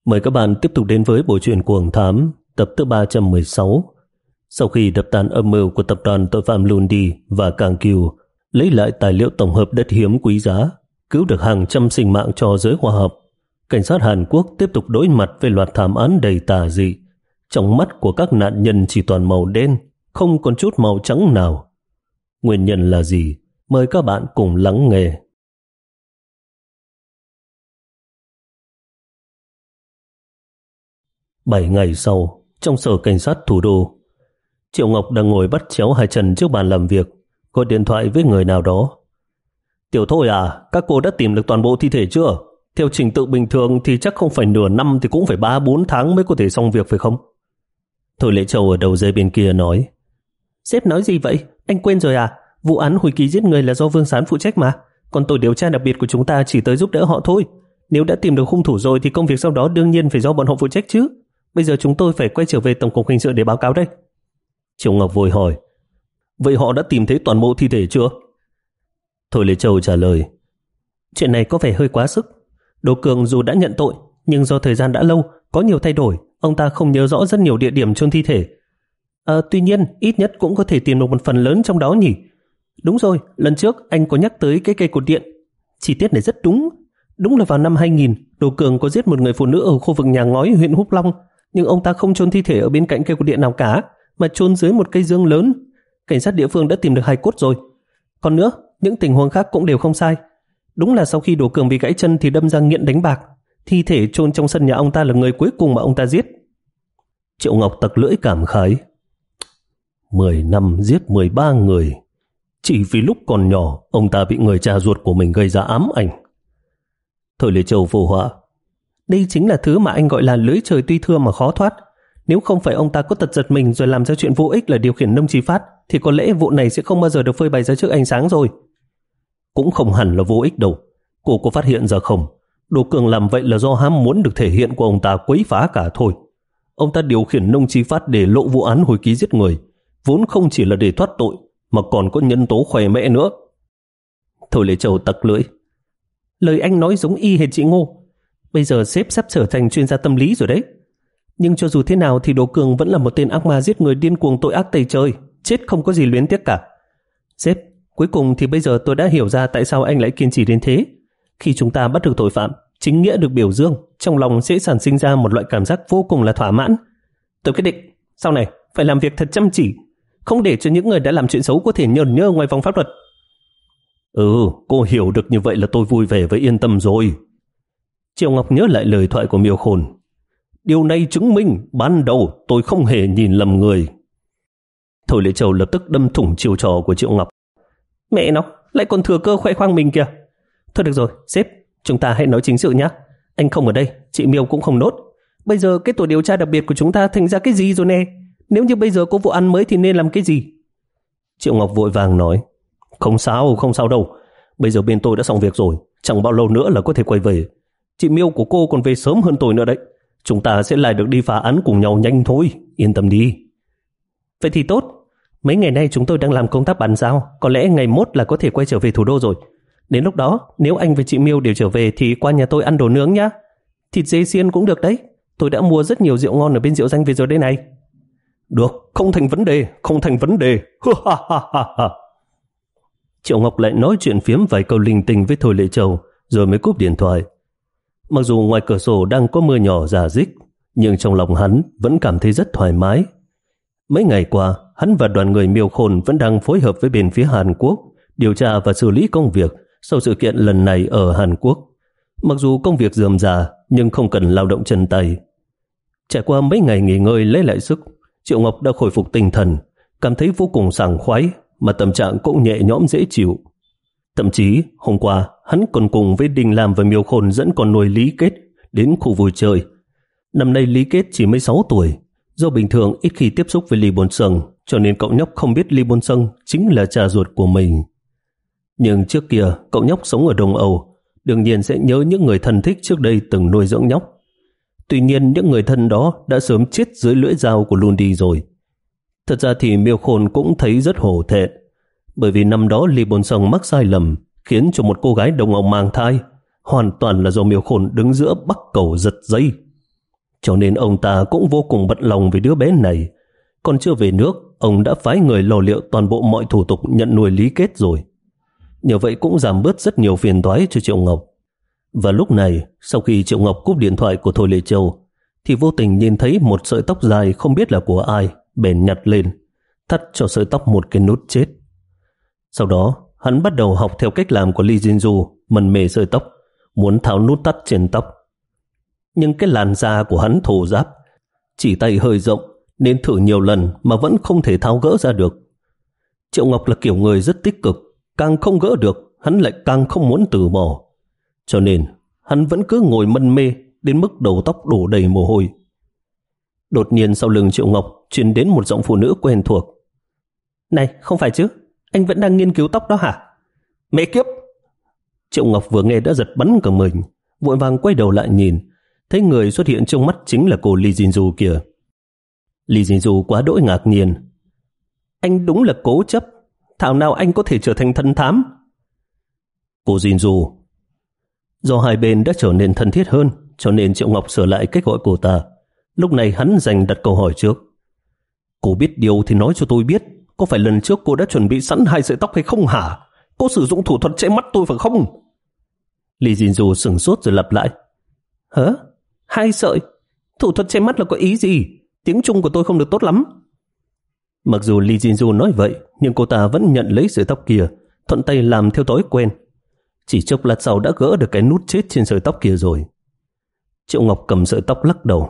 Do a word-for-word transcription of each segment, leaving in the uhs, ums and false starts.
Mời các bạn tiếp tục đến với bộ truyện Cuồng Thám tập thứ ba trăm mười sáu. Sau khi đập tan âm mưu của tập đoàn tội phạm Lundi và Càng Kiều, lấy lại tài liệu tổng hợp đất hiếm quý giá, cứu được hàng trăm sinh mạng cho giới khoa học, cảnh sát Hàn Quốc tiếp tục đối mặt với loạt thảm án đầy tà dị. Trong mắt của các nạn nhân chỉ toàn màu đen, không còn chút màu trắng nào. Nguyên nhân là gì? Mời các bạn cùng lắng nghe. Bảy ngày sau, trong sở cảnh sát thủ đô, Triệu Ngọc đang ngồi bắt chéo hai chân trước bàn làm việc, gọi điện thoại với người nào đó. Tiểu Thôi à, các cô đã tìm được toàn bộ thi thể chưa? Theo trình tự bình thường thì chắc không phải nửa năm thì cũng phải ba bốn tháng mới có thể xong việc phải không? Thôi Lệ Châu ở đầu dây bên kia nói. Sếp nói gì vậy? Anh quên rồi à? Vụ án hủy ký giết người là do Vương Sán phụ trách mà. Còn tổ điều tra đặc biệt của chúng ta chỉ tới giúp đỡ họ thôi. Nếu đã tìm được hung thủ rồi thì công việc sau đó đương nhiên phải do bọn họ phụ trách chứ. Bây giờ chúng tôi phải quay trở về Tổng cục Hình sự để báo cáo đây. Triệu Ngọc vội hỏi. Vậy họ đã tìm thấy toàn bộ thi thể chưa? Thôi Lê Châu trả lời. Chuyện này có vẻ hơi quá sức. Đỗ Cường dù đã nhận tội, nhưng do thời gian đã lâu, có nhiều thay đổi, ông ta không nhớ rõ rất nhiều địa điểm chôn thi thể. À, tuy nhiên, ít nhất cũng có thể tìm được một phần lớn trong đó nhỉ. Đúng rồi, lần trước anh có nhắc tới cái cây cột điện. Chi tiết này rất đúng. Đúng là vào năm hai nghìn, Đỗ Cường có giết một người phụ nữ ở khu vực nhà ngói huyện Húc Long, nhưng ông ta không chôn thi thể ở bên cạnh cây cột điện nào cả, mà chôn dưới một cây dương lớn. Cảnh sát địa phương đã tìm được hài cốt rồi. Còn nữa, những tình huống khác cũng đều không sai. Đúng là sau khi Đỗ Cường bị gãy chân thì đâm ra nghiện đánh bạc. Thi thể chôn trong sân nhà ông ta là người cuối cùng mà ông ta giết. Triệu Ngọc tặc lưỡi cảm khái. Mười năm giết mười ba người. Chỉ vì lúc còn nhỏ, ông ta bị người cha ruột của mình gây ra ám ảnh. Thôi Lê Châu phụ họa. Đây chính là thứ mà anh gọi là lưới trời tuy thưa mà khó thoát. Nếu không phải ông ta có tật giật mình rồi làm ra chuyện vô ích là điều khiển nông chí phát, thì có lẽ vụ này sẽ không bao giờ được phơi bày ra trước ánh sáng rồi. Cũng không hẳn là vô ích đâu. Cô có phát hiện ra không? Đỗ Cường làm vậy là do ham muốn được thể hiện của ông ta quấy phá cả thôi. Ông ta điều khiển nông chí phát để lộ vụ án hồi ký giết người, vốn không chỉ là để thoát tội, mà còn có nhân tố khỏe mẽ nữa. Thôi Lê Châu tặc lưỡi. Lời anh nói giống y hệt chị Ngô. Bây giờ sếp sắp trở thành chuyên gia tâm lý rồi đấy. Nhưng cho dù thế nào thì Đỗ Cường vẫn là một tên ác ma giết người điên cuồng tội ác tày trời, chết không có gì luyến tiếc cả. Sếp, cuối cùng thì bây giờ tôi đã hiểu ra tại sao anh lại kiên trì đến thế. Khi chúng ta bắt được tội phạm, chính nghĩa được biểu dương, trong lòng sẽ sản sinh ra một loại cảm giác vô cùng là thỏa mãn. Tôi quyết định, sau này phải làm việc thật chăm chỉ, không để cho những người đã làm chuyện xấu có thể nhờn nhơ ngoài vòng pháp luật. Ừ, cô hiểu được như vậy là tôi vui vẻ và yên tâm rồi. Triệu Ngọc nhớ lại lời thoại của Miêu Khôn. Điều này chứng minh ban đầu tôi không hề nhìn lầm người. Thôi Lệ Châu lập tức đâm thủng chiêu trò của Triệu Ngọc. Mẹ nó, lại còn thừa cơ khoe khoang mình kìa. Thôi được rồi, sếp, chúng ta hãy nói chính sự nhé. Anh không ở đây, chị Miêu cũng không nốt. Bây giờ cái tổ điều tra đặc biệt của chúng ta thành ra cái gì rồi nè? Nếu như bây giờ có vụ án mới thì nên làm cái gì? Triệu Ngọc vội vàng nói. Không sao, không sao đâu. Bây giờ bên tôi đã xong việc rồi, chẳng bao lâu nữa là có thể quay về. Chị Miêu của cô còn về sớm hơn tôi nữa đấy. Chúng ta sẽ lại được đi phá án cùng nhau nhanh thôi, yên tâm đi. Vậy thì tốt. Mấy ngày nay chúng tôi đang làm công tác bàn giao, có lẽ ngày mốt là có thể quay trở về thủ đô rồi. Đến lúc đó, nếu anh và chị Miêu đều trở về thì qua nhà tôi ăn đồ nướng nhá. Thịt dê xiên cũng được đấy. Tôi đã mua rất nhiều rượu ngon ở bên Rượu Danh về rồi đây này. Được, không thành vấn đề, không thành vấn đề. Triệu Ngọc lại nói chuyện phiếm vài câu linh tinh với Thôi Lệ Châu rồi mới cúp điện thoại. Mặc dù ngoài cửa sổ đang có mưa nhỏ rả rích, nhưng trong lòng hắn vẫn cảm thấy rất thoải mái. Mấy ngày qua, hắn và đoàn người Miêu Khôn vẫn đang phối hợp với bên phía Hàn Quốc điều tra và xử lý công việc sau sự kiện lần này ở Hàn Quốc. Mặc dù công việc rườm rà nhưng không cần lao động chân tay. Trải qua mấy ngày nghỉ ngơi lấy lại sức, Triệu Ngọc đã khôi phục tinh thần, cảm thấy vô cùng sảng khoái, mà tâm trạng cũng nhẹ nhõm dễ chịu. Thậm chí hôm qua hắn còn cùng với Đình Lam và Miêu Khôn dẫn con nuôi Lý Kết đến khu vui chơi. Năm nay Lý Kết chỉ mới sáu tuổi, do bình thường ít khi tiếp xúc với Lý Bôn Sâng, cho nên cậu nhóc không biết Lý Bôn Sâng chính là cha ruột của mình. Nhưng trước kia cậu nhóc sống ở Đông Âu, đương nhiên sẽ nhớ những người thân thích trước đây từng nuôi dưỡng nhóc. Tuy nhiên những người thân đó đã sớm chết dưới lưỡi dao của Lundi rồi. Thật ra thì Miêu Khôn cũng thấy rất hổ thẹn, bởi vì năm đó Lý Bôn Sâng mắc sai lầm khiến cho một cô gái Đông Âu mang thai, hoàn toàn là do Miêu Khôn đứng giữa bắc cầu giật dây. cho nên ông ta cũng vô cùng bận lòng về đứa bé này. Còn chưa về nước, ông đã phái người lo liệu toàn bộ mọi thủ tục nhận nuôi Lý Kết rồi. Nhờ vậy cũng giảm bớt rất nhiều phiền toái cho Triệu Ngọc. Và lúc này, sau khi Triệu Ngọc cúp điện thoại của Thôi Lệ Châu, thì vô tình nhìn thấy một sợi tóc dài không biết là của ai, bèn nhặt lên, thắt cho sợi tóc một cái nút chết. Sau đó, hắn bắt đầu học theo cách làm của Lee Jin-du, mần mề sợi tóc, muốn tháo nút thắt trên tóc. Nhưng cái làn da của hắn thô ráp, chỉ tay hơi rộng, nên thử nhiều lần mà vẫn không thể tháo gỡ ra được. Triệu Ngọc là kiểu người rất tích cực, càng không gỡ được, hắn lại càng không muốn từ bỏ. Cho nên, hắn vẫn cứ ngồi mân mê đến mức đầu tóc đổ đầy mồ hôi. Đột nhiên sau lưng Triệu Ngọc truyền đến một giọng phụ nữ quen thuộc. Này, không phải chứ, anh vẫn đang nghiên cứu tóc đó hả? Mẹ kiếp! Triệu Ngọc vừa nghe đã giật bắn cả mình, vội vàng quay đầu lại nhìn, thấy người xuất hiện trong mắt chính là cô Lee Jin-du kìa. Lee Jin-du quá đỗi ngạc nhiên. Anh đúng là cố chấp, thảo nào anh có thể trở thành thân thám? Cô Jin-du. Do hai bên đã trở nên thân thiết hơn, cho nên Triệu Ngọc sửa lại cách gọi cô ta. Lúc này hắn dành đặt câu hỏi trước. Cô biết điều thì nói cho tôi biết, có phải lần trước cô đã chuẩn bị sẵn hai sợi tóc hay không hả? Cô sử dụng thủ thuật che mắt tôi phải không? Lee Jin-du sửng sốt rồi lặp lại. Hả? Hai sợi? Thủ thuật che mắt là có ý gì? Tiếng Trung của tôi không được tốt lắm. Mặc dù Lee Jin-du nói vậy, nhưng cô ta vẫn nhận lấy sợi tóc kia, thuận tay làm theo thói quen. Chỉ chốc lát sau đã gỡ được cái nút chết trên sợi tóc kia rồi. Triệu Ngọc cầm sợi tóc lắc đầu.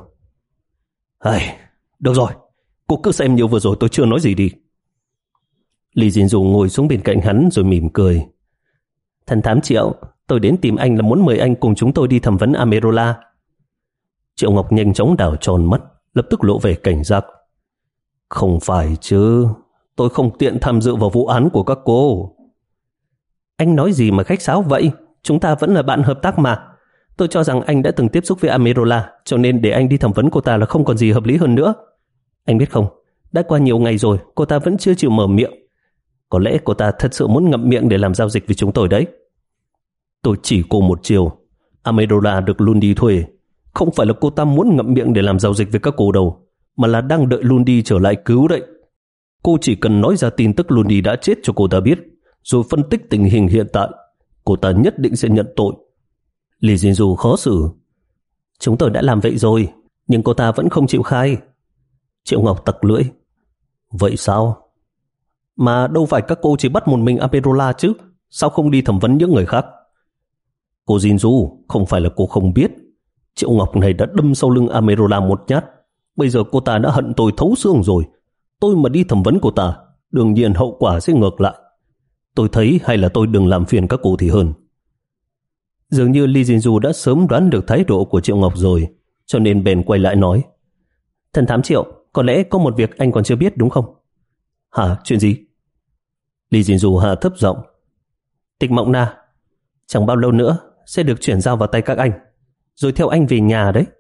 Ai, được rồi, cô cứ xem như vừa rồi tôi chưa nói gì đi. Lee Jin-du ngồi xuống bên cạnh hắn rồi mỉm cười. Thần thám Triệu, tôi đến tìm anh là muốn mời anh cùng chúng tôi đi thẩm vấn Amerola. Triệu Ngọc nhanh chóng đảo tròn mắt, lập tức lộ vẻ cảnh giác. Không phải chứ, tôi không tiện tham dự vào vụ án của các cô. Anh nói gì mà khách sáo vậy? Chúng ta vẫn là bạn hợp tác mà. Tôi cho rằng anh đã từng tiếp xúc với Amerola, cho nên để anh đi thẩm vấn cô ta là không còn gì hợp lý hơn nữa. Anh biết không, đã qua nhiều ngày rồi, cô ta vẫn chưa chịu mở miệng. Có lẽ cô ta thật sự muốn ngậm miệng để làm giao dịch với chúng tôi đấy. Tôi chỉ cô một chiều. Amerola được Lundi thuê. Không phải là cô ta muốn ngậm miệng để làm giao dịch với các cô đâu, mà là đang đợi Lundi trở lại cứu đấy. Cô chỉ cần nói ra tin tức Lundi đã chết cho cô ta biết, rồi phân tích tình hình hiện tại, cô ta nhất định sẽ nhận tội. Lee Jin-du khó xử. Chúng tôi đã làm vậy rồi, nhưng cô ta vẫn không chịu khai. Triệu Ngọc tặc lưỡi. Vậy sao? Mà đâu phải các cô chỉ bắt một mình Amerola chứ, sao không đi thẩm vấn những người khác? Cô Jin-du, không phải là cô không biết. Triệu Ngọc này đã đâm sau lưng Amerola một nhát. Bây giờ cô ta đã hận tôi thấu xương rồi. Tôi mà đi thẩm vấn cô ta, đương nhiên hậu quả sẽ ngược lại. Tôi thấy hay là tôi đừng làm phiền các cô thì hơn. Dường như Lee Jin-du đã sớm đoán được thái độ của Triệu Ngọc rồi, cho nên bèn quay lại nói. Thần thám Triệu, có lẽ có một việc anh còn chưa biết đúng không? Hả, chuyện gì? Lee Jin-du hạ thấp giọng. Tịch Mộng Na chẳng bao lâu nữa sẽ được chuyển giao vào tay các anh, rồi theo anh về nhà đấy.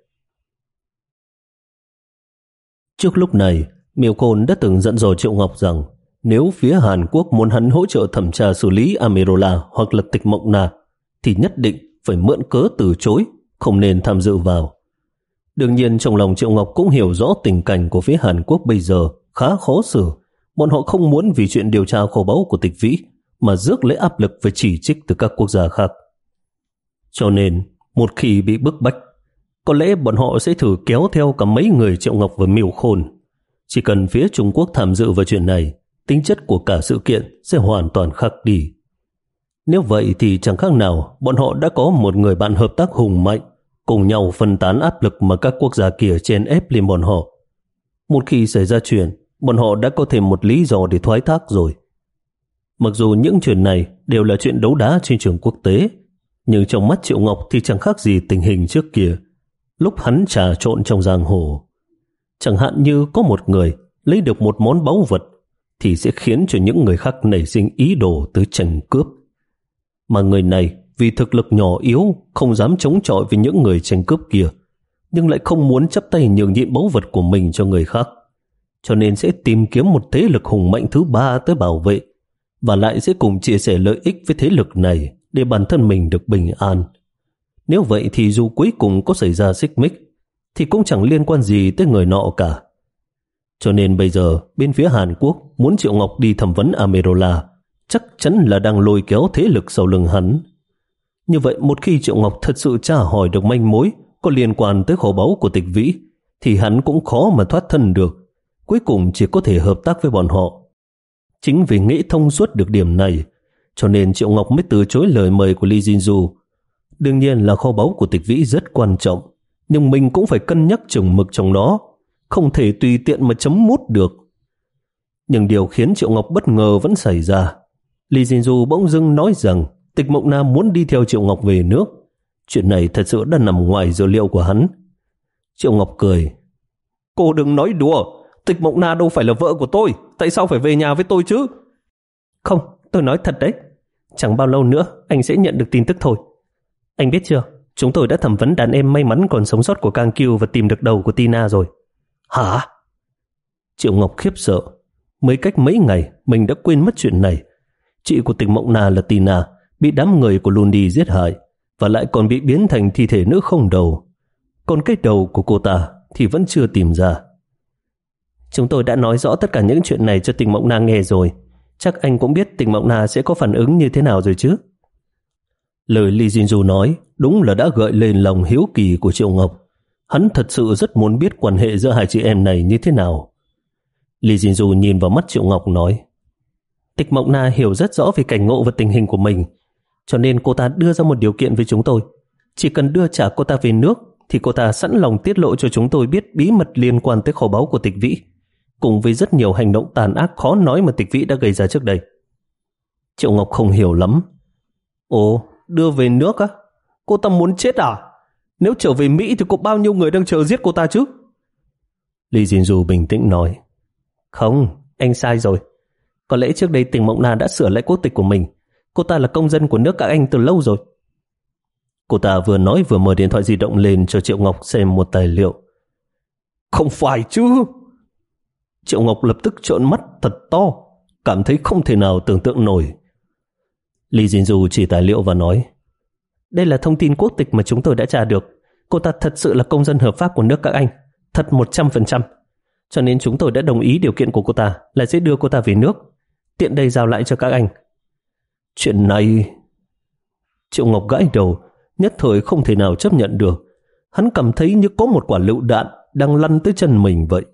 Trước lúc này, Miêu Khôn đã từng dặn dò Triệu Ngọc rằng nếu phía Hàn Quốc muốn hắn hỗ trợ thẩm tra xử lý Amerola hoặc là Tịch Mộng Na thì nhất định phải mượn cớ từ chối, không nên tham dự vào. Đương nhiên trong lòng Triệu Ngọc cũng hiểu rõ tình cảnh của phía Hàn Quốc bây giờ khá khó xử. Bọn họ không muốn vì chuyện điều tra kho báu của Tịch Vĩ mà rước lấy áp lực và chỉ trích từ các quốc gia khác. Cho nên, một khi bị bức bách, có lẽ bọn họ sẽ thử kéo theo cả mấy người Triệu Ngọc và Miêu Khôn. Chỉ cần phía Trung Quốc tham dự vào chuyện này, tính chất của cả sự kiện sẽ hoàn toàn khác đi. Nếu vậy thì chẳng khác nào bọn họ đã có một người bạn hợp tác hùng mạnh, cùng nhau phân tán áp lực mà các quốc gia kia chèn ép lên bọn họ. Một khi xảy ra chuyện, bọn họ đã có thêm một lý do để thoái thác rồi. Mặc dù những chuyện này đều là chuyện đấu đá trên trường quốc tế, nhưng trong mắt Triệu Ngọc thì chẳng khác gì tình hình trước kia, lúc hắn trà trộn trong giang hồ. Chẳng hạn như có một người lấy được một món báu vật thì sẽ khiến cho những người khác nảy sinh ý đồ tới tranh cướp. Mà người này vì thực lực nhỏ yếu không dám chống chọi với những người tranh cướp kia, nhưng lại không muốn chấp tay nhường nhịn báu vật của mình cho người khác, cho nên sẽ tìm kiếm một thế lực hùng mạnh thứ ba tới bảo vệ, và lại sẽ cùng chia sẻ lợi ích với thế lực này để bản thân mình được bình an. Nếu vậy thì dù cuối cùng có xảy ra xích mích, thì cũng chẳng liên quan gì tới người nọ cả. Cho nên bây giờ bên phía Hàn Quốc muốn Triệu Ngọc đi thẩm vấn Amerola chắc chắn là đang lôi kéo thế lực sau lưng hắn. Như vậy một khi Triệu Ngọc thật sự tra hỏi được manh mối có liên quan tới kho báu của Tịch Vĩ thì hắn cũng khó mà thoát thân được, cuối cùng chỉ có thể hợp tác với bọn họ. Chính vì nghĩ thông suốt được điểm này cho nên Triệu Ngọc mới từ chối lời mời của Lee Jin-du. Đương nhiên là kho báu của Tịch Vĩ rất quan trọng, nhưng mình cũng phải cân nhắc chừng mực trong đó, không thể tùy tiện mà chấm mút được. Nhưng điều khiến Triệu Ngọc bất ngờ vẫn xảy ra. Lee Jin-du bỗng dưng nói rằng Tịch Mộng Na muốn đi theo Triệu Ngọc về nước. Chuyện này thật sự đã nằm ngoài dự liệu của hắn. Triệu Ngọc cười. Cô đừng nói đùa, Tịch Mộng Na đâu phải là vợ của tôi, tại sao phải về nhà với tôi chứ? Không, tôi nói thật đấy. Chẳng bao lâu nữa anh sẽ nhận được tin tức thôi. Anh biết chưa, chúng tôi đã thẩm vấn đàn em may mắn còn sống sót của Kang Kyu và tìm được đầu của Tina rồi. Hả? Triệu Ngọc khiếp sợ. Mới cách mấy ngày mình đã quên mất chuyện này. Chị của Tịch Mộng Na là Tina bị đám người của Lundi giết hại và lại còn bị biến thành thi thể nữ không đầu. Còn cái đầu của cô ta thì vẫn chưa tìm ra. Chúng tôi đã nói rõ tất cả những chuyện này cho Tịch Mộng Na nghe rồi. Chắc anh cũng biết Tịch Mộng Na sẽ có phản ứng như thế nào rồi chứ? Lời Lee Jin-du nói đúng là đã gợi lên lòng hiếu kỳ của Triệu Ngọc. Hắn thật sự rất muốn biết quan hệ giữa hai chị em này như thế nào. Lee Jin-du nhìn vào mắt Triệu Ngọc nói, Tịch Mộng Na hiểu rất rõ về cảnh ngộ và tình hình của mình, cho nên cô ta đưa ra một điều kiện với chúng tôi. Chỉ cần đưa trả cô ta về nước thì cô ta sẵn lòng tiết lộ cho chúng tôi biết bí mật liên quan tới kho báu của Tịch Vĩ, cùng với rất nhiều hành động tàn ác khó nói mà Tịch Vĩ đã gây ra trước đây. Triệu Ngọc không hiểu lắm. Ồ, đưa về nước á? Cô ta muốn chết à? Nếu trở về Mỹ thì có bao nhiêu người đang chờ giết cô ta chứ? Lee Jin-du bình tĩnh nói, không, anh sai rồi. Có lẽ trước đây Tịch Mộng Na đã sửa lại quốc tịch của mình. Cô ta là công dân của nước các anh từ lâu rồi. Cô ta vừa nói vừa mở điện thoại di động lên cho Triệu Ngọc xem một tài liệu. Không phải chứ? Triệu Ngọc lập tức trợn mắt thật to, cảm thấy không thể nào tưởng tượng nổi. Lee Jin-du chỉ tài liệu và nói, đây là thông tin quốc tịch mà chúng tôi đã tra được. Cô ta thật sự là công dân hợp pháp của nước các anh, thật một trăm phần trăm. Cho nên chúng tôi đã đồng ý điều kiện của cô ta là sẽ đưa cô ta về nước, tiện đây giao lại cho các anh. Chuyện này... Triệu Ngọc gãi đầu, nhất thời không thể nào chấp nhận được. Hắn cảm thấy như có một quả lựu đạn đang lăn tới chân mình vậy.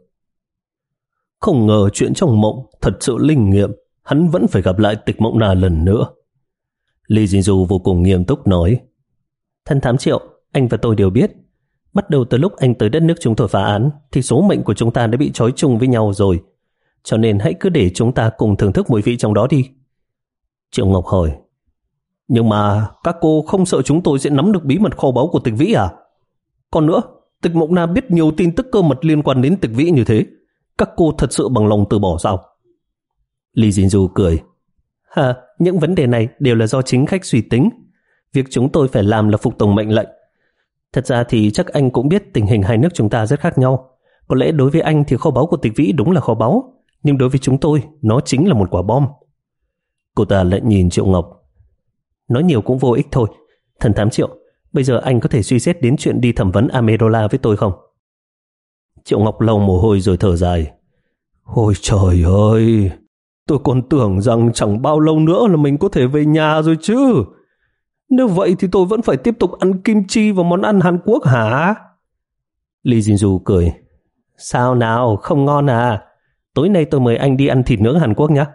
Không ngờ chuyện trong mộng thật sự linh nghiệm, hắn vẫn phải gặp lại Tịch Mộng Na lần nữa. Lee Jin-du vô cùng nghiêm túc nói, Thân thám Triệu, anh và tôi đều biết, bắt đầu từ lúc anh tới đất nước chúng tôi phá án thì số mệnh của chúng ta đã bị trói chung với nhau rồi. Cho nên hãy cứ để chúng ta cùng thưởng thức mùi vị trong đó đi. Triệu Ngọc hỏi, nhưng mà các cô không sợ chúng tôi sẽ nắm được bí mật kho báu của Tịch Vĩ à? Còn nữa, Tịch Mộng Na biết nhiều tin tức cơ mật liên quan đến Tịch Vĩ như thế, các cô thật sự bằng lòng từ bỏ sao? Lee Jin-du cười, Hà, những vấn đề này đều là do chính khách suy tính. Việc chúng tôi phải làm là phục tùng mệnh lệnh. Thật ra thì chắc anh cũng biết tình hình hai nước chúng ta rất khác nhau. Có lẽ đối với anh thì kho báu của Tịch Vĩ đúng là kho báu, nhưng đối với chúng tôi nó chính là một quả bom. Cô ta lại nhìn Triệu Ngọc. Nói nhiều cũng vô ích thôi. Thần thám Triệu, bây giờ anh có thể suy xét đến chuyện đi thẩm vấn Amerola với tôi không? Triệu Ngọc lau mồ hôi rồi thở dài. Ôi trời ơi, tôi còn tưởng rằng chẳng bao lâu nữa là mình có thể về nhà rồi chứ. Nếu vậy thì tôi vẫn phải tiếp tục ăn kim chi và món ăn Hàn Quốc hả? Lee Jin-du cười. Sao nào, không ngon à? Tối nay tôi mời anh đi ăn thịt nướng Hàn Quốc nhé.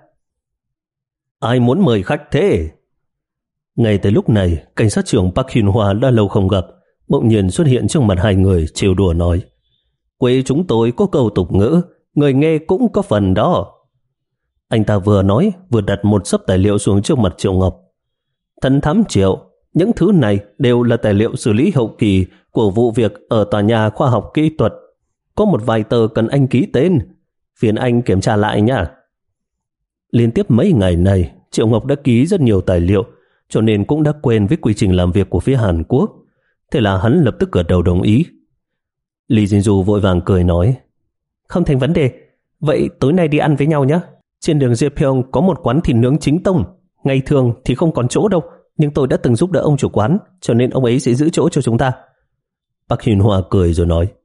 Ai muốn mời khách thế? Ngay tới lúc này, cảnh sát trưởng Park Hyun Hwa đã lâu không gặp, bỗng nhiên xuất hiện trước mặt hai người, trêu đùa nói, quê chúng tôi có câu tục ngữ, người nghe cũng có phần đó. Anh ta vừa nói vừa đặt một xấp tài liệu xuống trước mặt Triệu Ngọc. Thần thám Triệu, những thứ này đều là tài liệu xử lý hậu kỳ của vụ việc ở tòa nhà khoa học kỹ thuật. Có một vài tờ cần anh ký tên, phiền anh kiểm tra lại nhé. Liên tiếp mấy ngày này, Triệu Ngọc đã ký rất nhiều tài liệu, cho nên cũng đã quen với quy trình làm việc của phía Hàn Quốc. Thế là hắn lập tức gật đầu đồng ý. Lee Jin-du vội vàng cười nói, không thành vấn đề, vậy tối nay đi ăn với nhau nhé. Trên đường Jeopyeong có một quán thịt nướng chính tông. Ngày thường thì không còn chỗ đâu, nhưng tôi đã từng giúp đỡ ông chủ quán, cho nên ông ấy sẽ giữ chỗ cho chúng ta. Park Hyun Hwa cười rồi nói,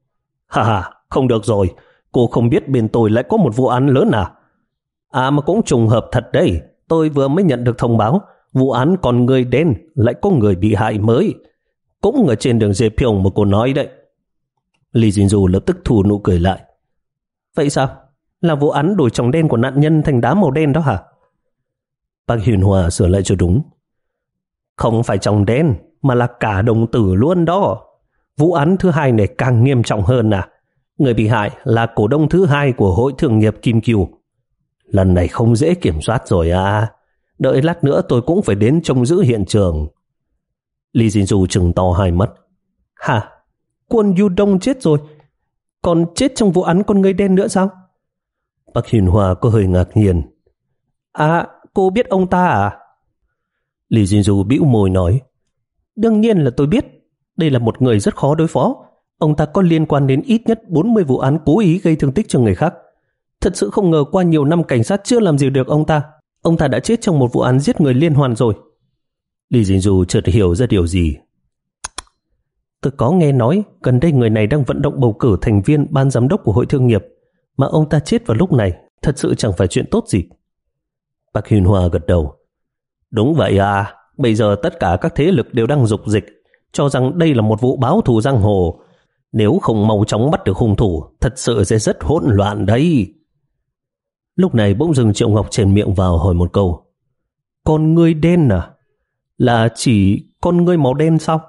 Ha ha, không được rồi, cô không biết bên tôi lại có một vụ án lớn à? À mà cũng trùng hợp thật đấy, tôi vừa mới nhận được thông báo, vụ án con người đen lại có người bị hại mới. Cũng ở trên đường Dê Pyong mà cô nói đấy. Lee Jin-du lập tức thu nụ cười lại. Vậy sao? Là vụ án đổi tròng đen của nạn nhân thành đá màu đen đó hả? Park Hyun-hwa sửa lại cho đúng. Không phải tròng đen, mà là cả đồng tử luôn đó. Vụ án thứ hai này càng nghiêm trọng hơn à. Người bị hại là cổ đông thứ hai của Hội Thương nghiệp Kim Kiều. Lần này không dễ kiểm soát rồi à. Đợi lát nữa tôi cũng phải đến trông giữ hiện trường. Lee Jin-du trừng to hai mắt. Hả? Kwon Yu-dong chết rồi? Còn chết trong vụ án con người đen nữa sao? Park Hyun-hwa có hơi ngạc nhiên. À, cô biết ông ta à? Lee Jin-du bĩu môi nói. Đương nhiên là tôi biết. Đây là một người rất khó đối phó. Ông ta có liên quan đến ít nhất bốn mươi vụ án cố ý gây thương tích cho người khác. Thật sự không ngờ qua nhiều năm cảnh sát chưa làm gì được ông ta. Ông ta đã chết trong một vụ án giết người liên hoàn rồi. Lee Jin-du chợt hiểu ra điều gì. Tôi có nghe nói gần đây người này đang vận động bầu cử thành viên ban giám đốc của Hội Thương nghiệp, mà ông ta chết vào lúc này thật sự chẳng phải chuyện tốt gì. Park Hyun-hwa gật đầu. Đúng vậy à, bây giờ tất cả các thế lực đều đang dục dịch, cho rằng đây là một vụ báo thù giang hồ. Nếu không mau chóng bắt được hung thủ, thật sự sẽ rất hỗn loạn đấy. Lúc này bỗng dưng Triệu Ngọc chèn miệng vào hỏi một câu. Con ngươi đen à? Là chỉ con ngươi màu đen sao?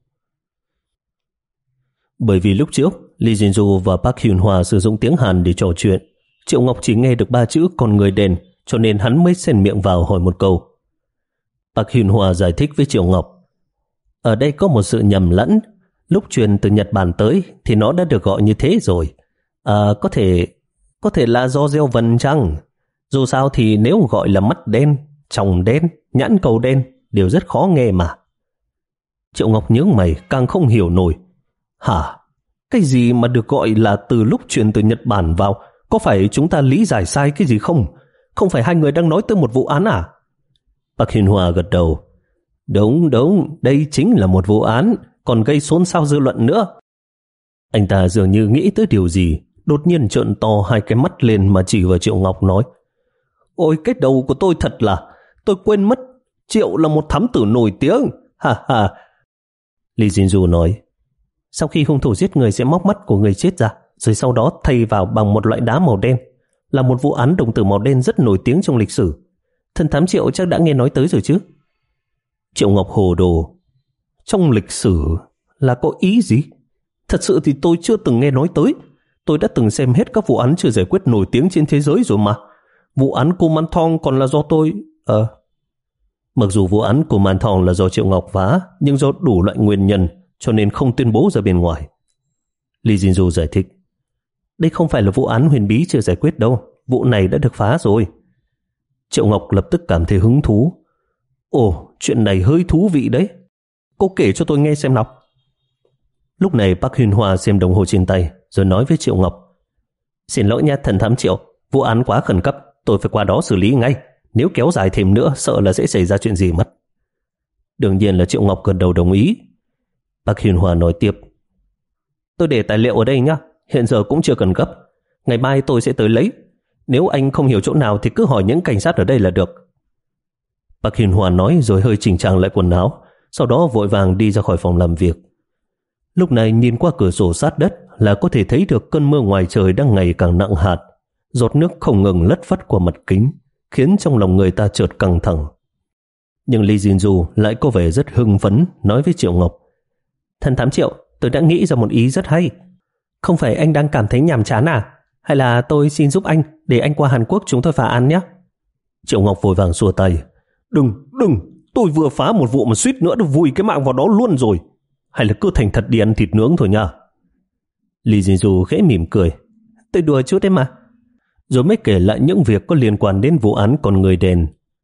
Bởi vì lúc trước Lee Jin-du và Park Hyun-hwa sử dụng tiếng Hàn để trò chuyện, Triệu Ngọc chỉ nghe được ba chữ con người đen, cho nên hắn mới xen miệng vào hỏi một câu. Park Hyun-hwa giải thích với Triệu Ngọc. Ở đây có một sự nhầm lẫn. Lúc truyền từ Nhật Bản tới thì nó đã được gọi như thế rồi. À, có thể có thể là do gieo vần chăng? Dù sao thì nếu gọi là mắt đen, tròng đen, nhãn cầu đen đều rất khó nghe mà. Triệu Ngọc nhướng mày càng không hiểu nổi. Hả? Cái gì mà được gọi là từ lúc truyền từ Nhật Bản vào? Có phải chúng ta lý giải sai cái gì không? Không phải hai người đang nói tới một vụ án à? Park Hyun-hwa gật đầu. Đúng đúng, đây chính là một vụ án, còn gây xôn xao dư luận nữa. Anh ta dường như nghĩ tới điều gì, đột nhiên trợn to hai cái mắt lên mà chỉ vào Triệu Ngọc nói. Ôi cái đầu của tôi thật là, tôi quên mất, Triệu là một thám tử nổi tiếng. Ha ha. Lee Jin-du nói. Sau khi hung thủ giết người sẽ móc mắt của người chết ra, rồi sau đó thay vào bằng một loại đá màu đen, là một vụ án đồng tử màu đen rất nổi tiếng trong lịch sử. Thần thám Triệu chắc đã nghe nói tới rồi chứ? Triệu Ngọc hồ đồ. Trong lịch sử là có ý gì? Thật sự thì tôi chưa từng nghe nói tới. Tôi đã từng xem hết các vụ án chưa giải quyết nổi tiếng trên thế giới rồi mà. Vụ án cô Man Thong còn là do tôi... Ờ... Mặc dù vụ án của Man Thong là do Triệu Ngọc phá, nhưng do đủ loại nguyên nhân cho nên không tuyên bố ra bên ngoài. Lee Jin-du giải thích. Đây không phải là vụ án huyền bí chưa giải quyết đâu. Vụ này đã được phá rồi. Triệu Ngọc lập tức cảm thấy hứng thú. Ồ, chuyện này hơi thú vị đấy. Cô kể cho tôi nghe xem nào. Lúc này Park Hyun-hwa xem đồng hồ trên tay rồi nói với Triệu Ngọc. Xin lỗi nha thần thám Triệu, vụ án quá khẩn cấp, tôi phải qua đó xử lý ngay. Nếu kéo dài thêm nữa sợ là sẽ xảy ra chuyện gì mất. Đương nhiên là Triệu Ngọc gật đầu đồng ý. Park Hyun-hwa nói tiếp. Tôi để tài liệu ở đây nhá, hiện giờ cũng chưa cần gấp. Ngày mai tôi sẽ tới lấy. Nếu anh không hiểu chỗ nào thì cứ hỏi những cảnh sát ở đây là được. Park Hyun-hwa nói rồi hơi chỉnh trang lại quần áo, sau đó vội vàng đi ra khỏi phòng làm việc. Lúc này nhìn qua cửa sổ sát đất là có thể thấy được cơn mưa ngoài trời đang ngày càng nặng hạt. Giọt nước không ngừng lất phất qua mặt kính, khiến trong lòng người ta chợt căng thẳng. Nhưng Lee Jin-du lại có vẻ rất hưng phấn, nói với Triệu Ngọc. Thần thám Triệu, tôi đã nghĩ ra một ý rất hay. Không phải anh đang cảm thấy nhàm chán à? Hay là tôi xin giúp anh để anh qua Hàn Quốc chúng tôi phá án nhé? Triệu Ngọc vội vàng xua tay. Đừng, đừng, tôi vừa phá một vụ mà suýt nữa được vùi cái mạng vào đó luôn rồi. Hay là cứ thành thật đi ăn thịt nướng thôi nha. Lee Jin-du khẽ mỉm cười. Tôi đùa chút đấy mà. Rồi mới kể lại những việc có liên quan đến vụ án con người đen.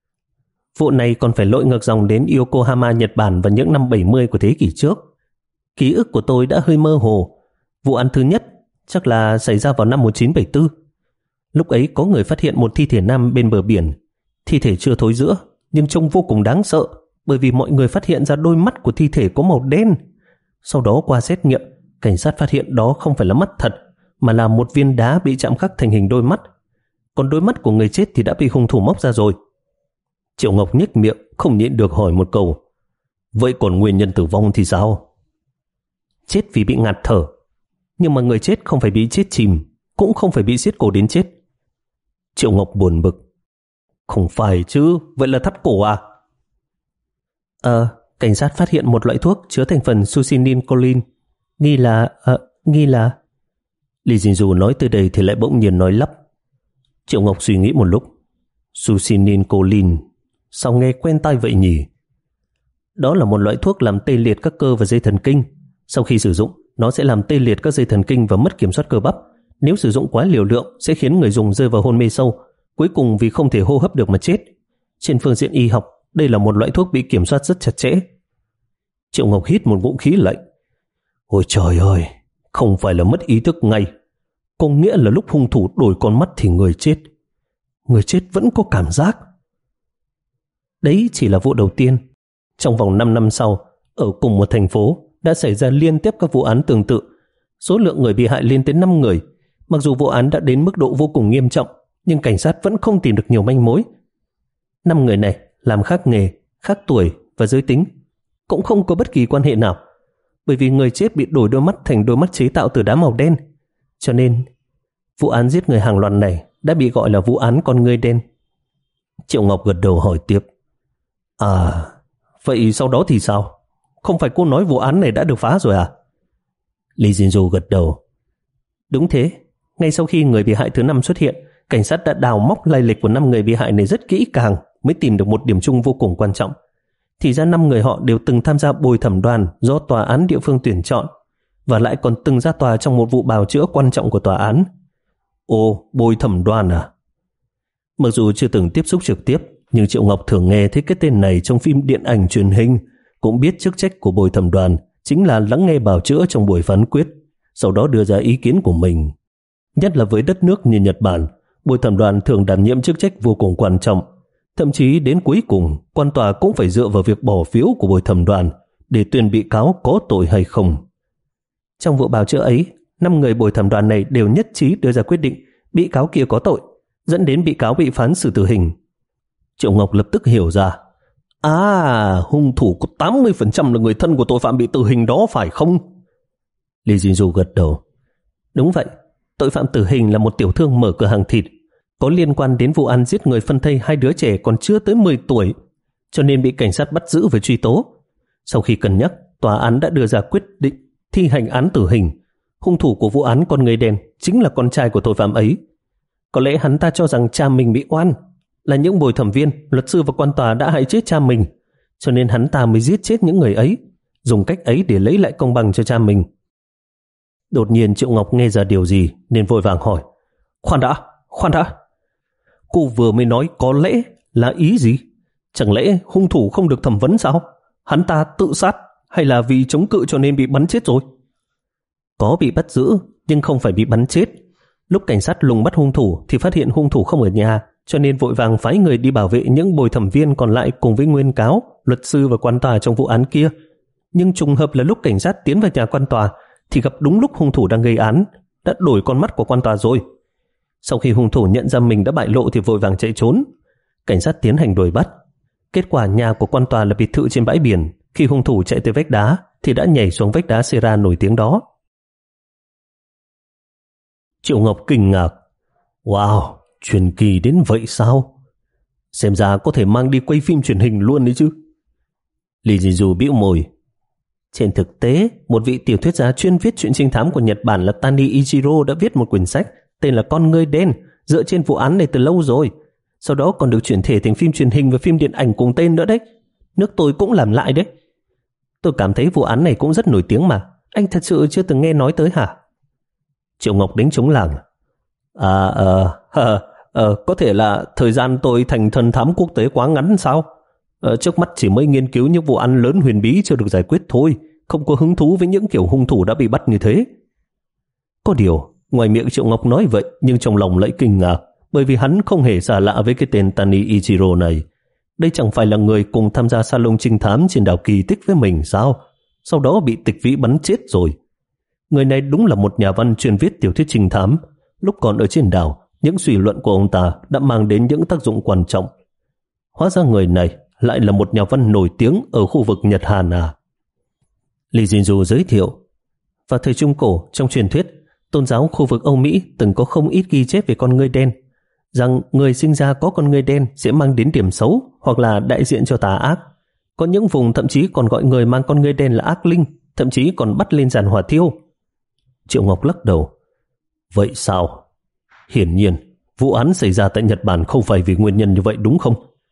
Vụ này còn phải lội ngược dòng đến Yokohama, Nhật Bản vào những năm bảy mươi của thế kỷ trước. Ký ức của tôi đã hơi mơ hồ. Vụ án thứ nhất chắc là xảy ra vào năm một nghìn chín trăm bảy mươi tư. Lúc ấy có người phát hiện một thi thể nam bên bờ biển. Thi thể chưa thối rữa, nhưng trông vô cùng đáng sợ, bởi vì mọi người phát hiện ra đôi mắt của thi thể có màu đen. Sau đó qua xét nghiệm, cảnh sát phát hiện đó không phải là mắt thật, mà là một viên đá bị chạm khắc thành hình đôi mắt. Còn đôi mắt của người chết thì đã bị hung thủ móc ra rồi. Triệu Ngọc nhếch miệng, không nhịn được hỏi một câu. Vậy còn nguyên nhân tử vong thì sao? Chết vì bị ngạt thở. Nhưng mà người chết không phải bị chết chìm, cũng không phải bị giết cổ đến chết. Triệu Ngọc buồn bực. Không phải chứ, vậy là thắt cổ à? Ờ, cảnh sát phát hiện một loại thuốc chứa thành phần succinylcholine. Nghi là... Ờ, nghi là... Lý Dinh Du nói tới đây thì lại bỗng nhiên nói lắp. Triệu Ngọc suy nghĩ một lúc. Succinylcholine, sao nghe quen tai vậy nhỉ? Đó là một loại thuốc làm tê liệt các cơ và dây thần kinh. Sau khi sử dụng, nó sẽ làm tê liệt các dây thần kinh và mất kiểm soát cơ bắp. Nếu sử dụng quá liều lượng sẽ khiến người dùng rơi vào hôn mê sâu, cuối cùng vì không thể hô hấp được mà chết. Trên phương diện y học, đây là một loại thuốc bị kiểm soát rất chặt chẽ. Triệu Ngọc hít một ngụm khí lạnh. Ôi trời ơi, không phải là mất ý thức ngay, có nghĩa là lúc hung thủ đổi con mắt thì người chết người chết vẫn có cảm giác. Đấy chỉ là vụ đầu tiên. Trong vòng năm năm sau, ở cùng một thành phố đã xảy ra liên tiếp các vụ án tương tự. Số lượng người bị hại lên tới năm người. Mặc dù vụ án đã đến mức độ vô cùng nghiêm trọng, nhưng cảnh sát vẫn không tìm được nhiều manh mối. Năm người này làm khác nghề, khác tuổi và giới tính, cũng không có bất kỳ quan hệ nào, bởi vì người chết bị đổi đôi mắt thành đôi mắt chế tạo từ đá màu đen. Cho nên vụ án giết người hàng loạt này đã bị gọi là vụ án con ngươi đen. Triệu Ngọc gật đầu hỏi tiếp. À, vậy sau đó thì sao? Không phải cô nói vụ án này đã được phá rồi à? Lý Dinh Du gật đầu. Đúng thế. Ngay sau khi người bị hại thứ năm xuất hiện, cảnh sát đã đào móc lai lịch của năm người bị hại này rất kỹ càng, mới tìm được một điểm chung vô cùng quan trọng. Thì ra năm người họ đều từng tham gia bồi thẩm đoàn do tòa án địa phương tuyển chọn, và lại còn từng ra tòa trong một vụ bào chữa quan trọng của tòa án. Ồ, bồi thẩm đoàn à? Mặc dù chưa từng tiếp xúc trực tiếp, nhưng Triệu Ngọc thường nghe thấy cái tên này trong phim điện ảnh truyền hình, cũng biết chức trách của bồi thẩm đoàn chính là lắng nghe bào chữa trong buổi phán quyết, sau đó đưa ra ý kiến của mình. Nhất là với đất nước như Nhật Bản, bồi thẩm đoàn thường đảm nhiệm chức trách vô cùng quan trọng. Thậm chí đến cuối cùng, quan tòa cũng phải dựa vào việc bỏ phiếu của bồi thẩm đoàn để tuyên bị cáo có tội hay không. Trong vụ bào chữa ấy, năm người bồi thẩm đoàn này đều nhất trí đưa ra quyết định bị cáo kia có tội, dẫn đến bị cáo bị phán xử tử hình. Triệu Ngọc lập tức hiểu ra. À, hung thủ có tám mươi phần trăm là người thân của tội phạm bị tử hình đó phải không? Lý Dinh Du gật đầu. Đúng vậy, tội phạm tử hình là một tiểu thương mở cửa hàng thịt, có liên quan đến vụ án giết người phân thây hai đứa trẻ còn chưa tới mười tuổi, cho nên bị cảnh sát bắt giữ và truy tố. Sau khi cân nhắc, tòa án đã đưa ra quyết định thi hành án tử hình. Hung thủ của vụ án con người đen chính là con trai của tội phạm ấy. Có lẽ hắn ta cho rằng cha mình bị oan, là những bồi thẩm viên, luật sư và quan tòa đã hại chết cha mình, cho nên hắn ta mới giết chết những người ấy, dùng cách ấy để lấy lại công bằng cho cha mình. Đột nhiên Triệu Ngọc nghe ra điều gì nên vội vàng hỏi. Khoan đã, khoan đã. Cô vừa mới nói có lẽ là ý gì? Chẳng lẽ hung thủ không được thẩm vấn sao? Hắn ta tự sát hay là vì chống cự cho nên bị bắn chết rồi? Có bị bắt giữ nhưng không phải bị bắn chết. Lúc cảnh sát lùng bắt hung thủ thì phát hiện hung thủ không ở nhà, cho nên vội vàng phái người đi bảo vệ những bồi thẩm viên còn lại cùng với nguyên cáo, luật sư và quan tòa trong vụ án kia. Nhưng trùng hợp là lúc cảnh sát tiến vào nhà quan tòa thì gặp đúng lúc hung thủ đang gây án, đã đổi con mắt của quan tòa rồi. Sau khi hung thủ nhận ra mình đã bại lộ thì vội vàng chạy trốn. Cảnh sát tiến hành đuổi bắt. Kết quả nhà của quan tòa là biệt thự trên bãi biển. Khi hung thủ chạy tới vách đá thì đã nhảy xuống vách đá Sierra nổi tiếng đó. Triệu Ngọc kinh ngạc. Wow, truyền kỳ đến vậy sao? Xem ra có thể mang đi quay phim truyền hình luôn đấy chứ. Lý Dinh Du bĩu môi. Trên thực tế, một vị tiểu thuyết gia chuyên viết truyện trinh thám của Nhật Bản là Tani Ichiro đã viết một quyển sách tên là Con Ngươi Đen dựa trên vụ án này từ lâu rồi. Sau đó còn được chuyển thể thành phim truyền hình và phim điện ảnh cùng tên nữa đấy. Nước tôi cũng làm lại đấy. Tôi cảm thấy vụ án này cũng rất nổi tiếng mà. Anh thật sự chưa từng nghe nói tới hả? Triệu Ngọc đánh trống lảng. À, ờ, à, à, có thể là thời gian tôi thành thần thám quốc tế quá ngắn sao? À, trước mắt chỉ mới nghiên cứu những vụ án lớn huyền bí chưa được giải quyết thôi, không có hứng thú với những kiểu hung thủ đã bị bắt như thế. Có điều, ngoài miệng Triệu Ngọc nói vậy, nhưng trong lòng lại kinh ngạc, bởi vì hắn không hề xa lạ với cái tên Tani Ichiro này. Đây chẳng phải là người cùng tham gia salon trinh thám trên đảo Kỳ Tích với mình sao? Sau đó bị tịch vĩ bắn chết rồi. Người này đúng là một nhà văn chuyên viết tiểu thuyết trinh thám. Lúc còn ở trên đảo, những suy luận của ông ta đã mang đến những tác dụng quan trọng. Hóa ra người này lại là một nhà văn nổi tiếng ở khu vực Nhật Hàn à? Lee Jin-du giới thiệu. Vào thời Trung Cổ, trong truyền thuyết, tôn giáo khu vực Âu Mỹ từng có không ít ghi chép về con ngươi đen, rằng người sinh ra có con ngươi đen sẽ mang đến điểm xấu hoặc là đại diện cho tà ác. Có những vùng thậm chí còn gọi người mang con ngươi đen là ác linh, thậm chí còn bắt lên giàn hỏa thiêu. Triệu Ngọc lắc đầu. Vậy sao? Hiển nhiên, vụ án xảy ra tại Nhật Bản không phải vì nguyên nhân như vậy đúng không?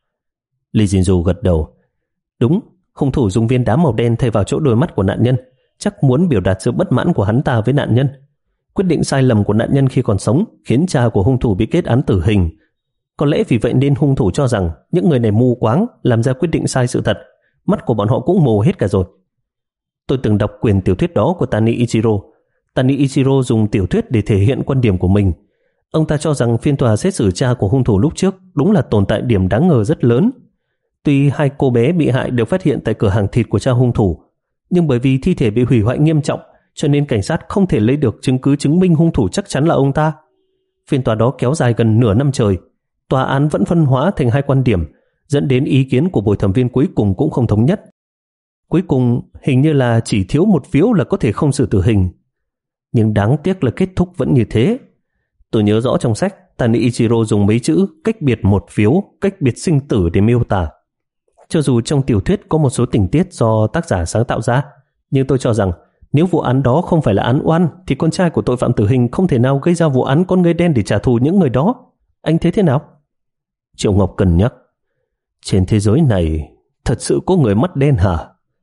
Lee Jin-du gật đầu. Đúng, hung thủ dùng viên đá màu đen thay vào chỗ đôi mắt của nạn nhân, chắc muốn biểu đạt sự bất mãn của hắn ta với nạn nhân. Quyết định sai lầm của nạn nhân khi còn sống khiến cha của hung thủ bị kết án tử hình. Có lẽ vì vậy nên hung thủ cho rằng những người này mù quáng, làm ra quyết định sai sự thật. Mắt của bọn họ cũng mù hết cả rồi. Tôi từng đọc quyển tiểu thuyết đó của Tani Ichiro. Tani Ichiro dùng tiểu thuyết để thể hiện quan điểm của mình. Ông ta cho rằng phiên tòa xét xử cha của hung thủ lúc trước đúng là tồn tại điểm đáng ngờ rất lớn. Tuy hai cô bé bị hại được phát hiện tại cửa hàng thịt của cha hung thủ, nhưng bởi vì thi thể bị hủy hoại nghiêm trọng, cho nên cảnh sát không thể lấy được chứng cứ chứng minh hung thủ chắc chắn là ông ta. Phiên tòa đó kéo dài gần nửa năm trời. Tòa án vẫn phân hóa thành hai quan điểm, dẫn đến ý kiến của bồi thẩm viên cuối cùng cũng không thống nhất. Cuối cùng hình như là chỉ thiếu một phiếu là có thể không xử tử hình. Nhưng đáng tiếc là kết thúc vẫn như thế. Tôi nhớ rõ trong sách, Tani Ichiro dùng mấy chữ cách biệt một phiếu, cách biệt sinh tử để miêu tả. Cho dù trong tiểu thuyết có một số tình tiết do tác giả sáng tạo ra, nhưng tôi cho rằng nếu vụ án đó không phải là án oan thì con trai của tội phạm tử hình không thể nào gây ra vụ án con ngươi đen để trả thù những người đó. Anh thấy thế nào? Triệu Ngọc cân nhắc. Trên thế giới này thật sự có người mắt đen hả?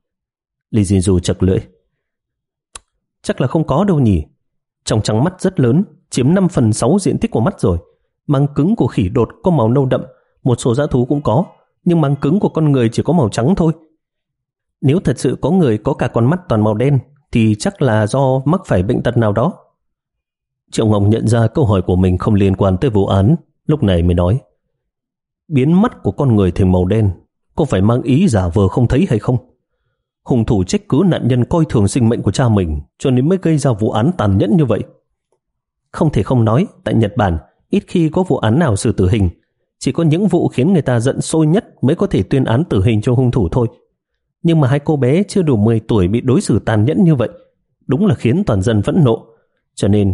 Lee Jin-du chật lưỡi. Chắc là không có đâu nhỉ. Trong trắng mắt rất lớn, chiếm năm phần sáu diện tích của mắt rồi. Màng cứng của khỉ đột có màu nâu đậm, một số dã thú cũng có, nhưng màng cứng của con người chỉ có màu trắng thôi. Nếu thật sự có người có cả con mắt toàn màu đen thì chắc là do mắc phải bệnh tật nào đó. Triệu Ngọc nhận ra câu hỏi của mình không liên quan tới vụ án, lúc này mới nói. Biến mắt của con người thành màu đen có phải mang ý giả vờ không thấy hay không? Hung thủ trách cứ nạn nhân coi thường sinh mệnh của cha mình cho nên mới gây ra vụ án tàn nhẫn như vậy. Không thể không nói, tại Nhật Bản ít khi có vụ án nào xử tử hình. Chỉ có những vụ khiến người ta giận sôi nhất mới có thể tuyên án tử hình cho hung thủ thôi. Nhưng mà hai cô bé chưa đủ mười tuổi bị đối xử tàn nhẫn như vậy, đúng là khiến toàn dân phẫn nộ. Cho nên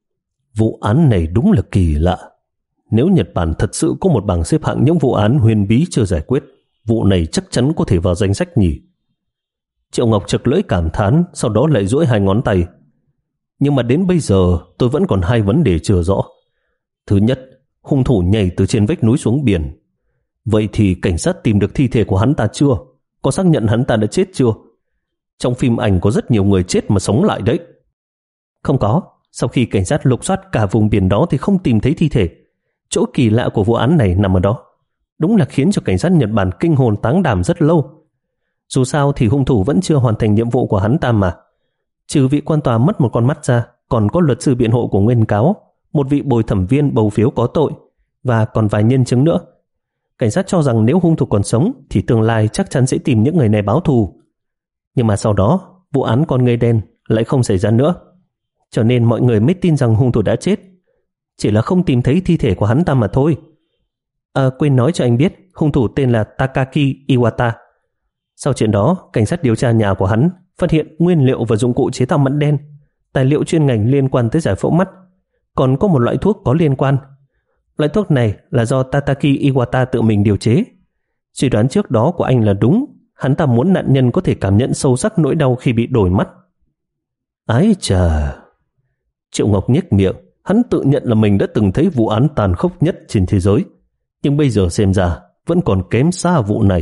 vụ án này đúng là kỳ lạ. Nếu Nhật Bản thật sự có một bảng xếp hạng những vụ án huyền bí chưa giải quyết, vụ này chắc chắn có thể vào danh sách nhỉ. Triệu Ngọc chật lưỡi cảm thán, sau đó lại duỗi hai ngón tay. Nhưng mà đến bây giờ tôi vẫn còn hai vấn đề chưa rõ. Thứ nhất, hung thủ nhảy từ trên vách núi xuống biển. Vậy thì cảnh sát tìm được thi thể của hắn ta chưa? Có xác nhận hắn ta đã chết chưa? Trong phim ảnh có rất nhiều người chết mà sống lại đấy. Không có. Sau khi cảnh sát lục soát cả vùng biển đó thì không tìm thấy thi thể. Chỗ kỳ lạ của vụ án này nằm ở đó. Đúng là khiến cho cảnh sát Nhật Bản kinh hồn táng đảm rất lâu. Dù sao thì hung thủ vẫn chưa hoàn thành nhiệm vụ của hắn ta mà. Trừ vị quan tòa mất một con mắt ra, còn có luật sư biện hộ của nguyên cáo, một vị bồi thẩm viên bầu phiếu có tội và còn vài nhân chứng nữa. Cảnh sát cho rằng nếu hung thủ còn sống thì tương lai chắc chắn sẽ tìm những người này báo thù. Nhưng mà sau đó, vụ án con ngươi đen lại không xảy ra nữa. Cho nên mọi người mới tin rằng hung thủ đã chết. Chỉ là không tìm thấy thi thể của hắn ta mà thôi. À, quên nói cho anh biết, hung thủ tên là Takaki Iwata. Sau chuyện đó, cảnh sát điều tra nhà của hắn, phát hiện nguyên liệu và dụng cụ chế tạo mắt đen, tài liệu chuyên ngành liên quan tới giải phẫu mắt, còn có một loại thuốc có liên quan. Loại thuốc này là do Tataki Iwata tự mình điều chế. Suy đoán trước đó của anh là đúng, hắn ta muốn nạn nhân có thể cảm nhận sâu sắc nỗi đau khi bị đổi mắt. Ái chà! Triệu Ngọc nhếch miệng, hắn tự nhận là mình đã từng thấy vụ án tàn khốc nhất trên thế giới, nhưng bây giờ xem ra vẫn còn kém xa vụ này.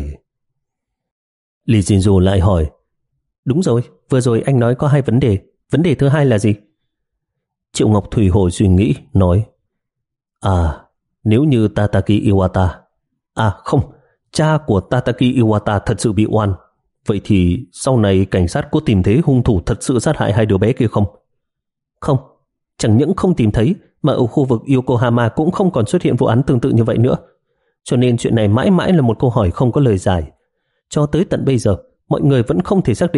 Lee Jin-du lại hỏi, đúng rồi, vừa rồi anh nói có hai vấn đề, vấn đề thứ hai là gì? Triệu Ngọc thủy hồi suy nghĩ, nói, à, nếu như Tataki Iwata, à không, cha của Tataki Iwata thật sự bị oan, vậy thì sau này cảnh sát có tìm thấy hung thủ thật sự sát hại hai đứa bé kia không? Không, chẳng những không tìm thấy, mà ở khu vực Yokohama cũng không còn xuất hiện vụ án tương tự như vậy nữa. Cho nên chuyện này mãi mãi là một câu hỏi không có lời giải. Cho tới tận bây giờ, mọi người vẫn không thể xác định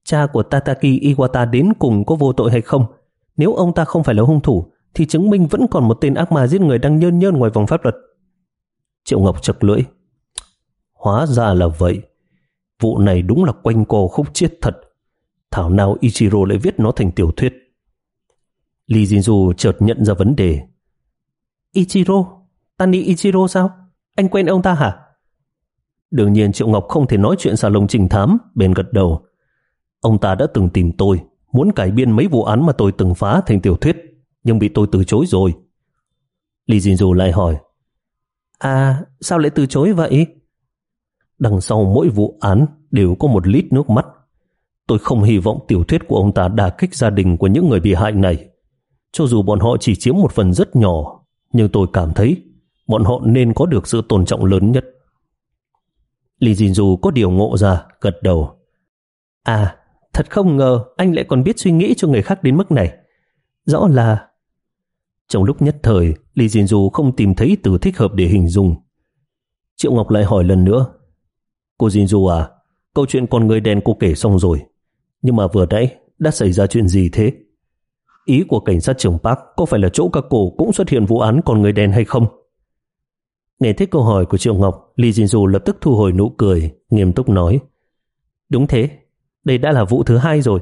cha của Tataki Iwata đến cùng có vô tội hay không. Nếu ông ta không phải là hung thủ thì chứng minh vẫn còn một tên ác ma giết người đang nhơn nhơn ngoài vòng pháp luật. Triệu Ngọc chật lưỡi. Hóa ra là vậy. Vụ này đúng là quanh co khúc chiết thật. Thảo nào Ichiro lại viết nó thành tiểu thuyết. Lee Jinju chợt nhận ra vấn đề. Ichiro? Tani Ichiro sao? Anh quen ông ta hả? Đương nhiên Triệu Ngọc không thể nói chuyện xà lông trình thám, bèn gật đầu. Ông ta đã từng tìm tôi, muốn cải biên mấy vụ án mà tôi từng phá thành tiểu thuyết, nhưng bị tôi từ chối rồi. Lee Jinju lại hỏi. À, sao lại từ chối vậy? Đằng sau mỗi vụ án đều có một lít nước mắt. Tôi không hy vọng tiểu thuyết của ông ta đả kích gia đình của những người bị hại này. Cho dù bọn họ chỉ chiếm một phần rất nhỏ, nhưng tôi cảm thấy bọn họ nên có được sự tôn trọng lớn nhất. Lee Jinju có điều ngộ ra, gật đầu. À, thật không ngờ anh lại còn biết suy nghĩ cho người khác đến mức này. Rõ là... Trong lúc nhất thời, Lee Jinju không tìm thấy từ thích hợp để hình dung. Triệu Ngọc lại hỏi lần nữa. Cô Jinju à, câu chuyện con người đen cô kể xong rồi. Nhưng mà vừa nãy đã xảy ra chuyện gì thế? Ý của cảnh sát trưởng Park có phải là chỗ các cô cũng xuất hiện vụ án con người đen hay không? Nghe thấy câu hỏi của Triệu Ngọc, Lee Jinju lập tức thu hồi nụ cười, nghiêm túc nói. Đúng thế, đây đã là vụ thứ hai rồi.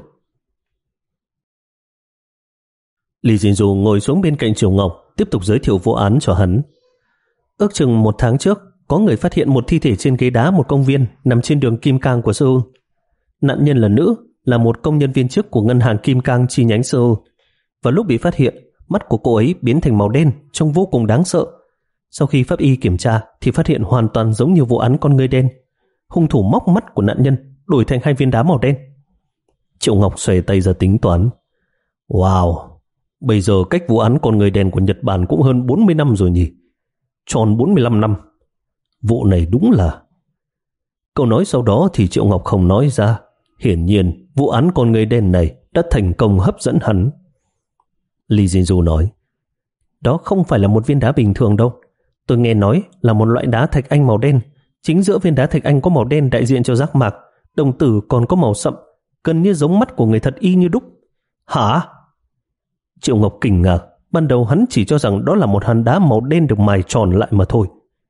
Lee Jinju ngồi xuống bên cạnh Triệu Ngọc, tiếp tục giới thiệu vụ án cho hắn. Ước chừng một tháng trước, có người phát hiện một thi thể trên ghế đá một công viên nằm trên đường Kim Cang của Seoul. Nạn nhân là nữ, là một công nhân viên chức của ngân hàng Kim Cang chi nhánh Seoul. Và lúc bị phát hiện, mắt của cô ấy biến thành màu đen, trông vô cùng đáng sợ. Sau khi pháp y kiểm tra thì phát hiện hoàn toàn giống như vụ án con người đen. Hung thủ móc mắt của nạn nhân đổi thành hai viên đá màu đen. Triệu Ngọc xòe tay ra tính toán. Wow, bây giờ cách vụ án con người đen của Nhật Bản cũng hơn bốn mươi năm rồi nhỉ? Tròn bốn mươi lăm năm. Vụ này đúng là... Câu nói sau đó thì Triệu Ngọc không nói ra. Hiển nhiên vụ án con người đen này đã thành công hấp dẫn hắn. Lee Jinju nói. Đó không phải là một viên đá bình thường đâu. Tôi nghe nói là một loại đá thạch anh màu đen. Chính giữa viên đá thạch anh có màu đen đại diện cho giác mạc. Đồng tử còn có màu sậm, gần như giống mắt của người thật y như đúc. Hả? Triệu Ngọc kinh ngạc. Ban đầu hắn chỉ cho rằng đó là một hòn đá màu đen được mài tròn lại mà thôi.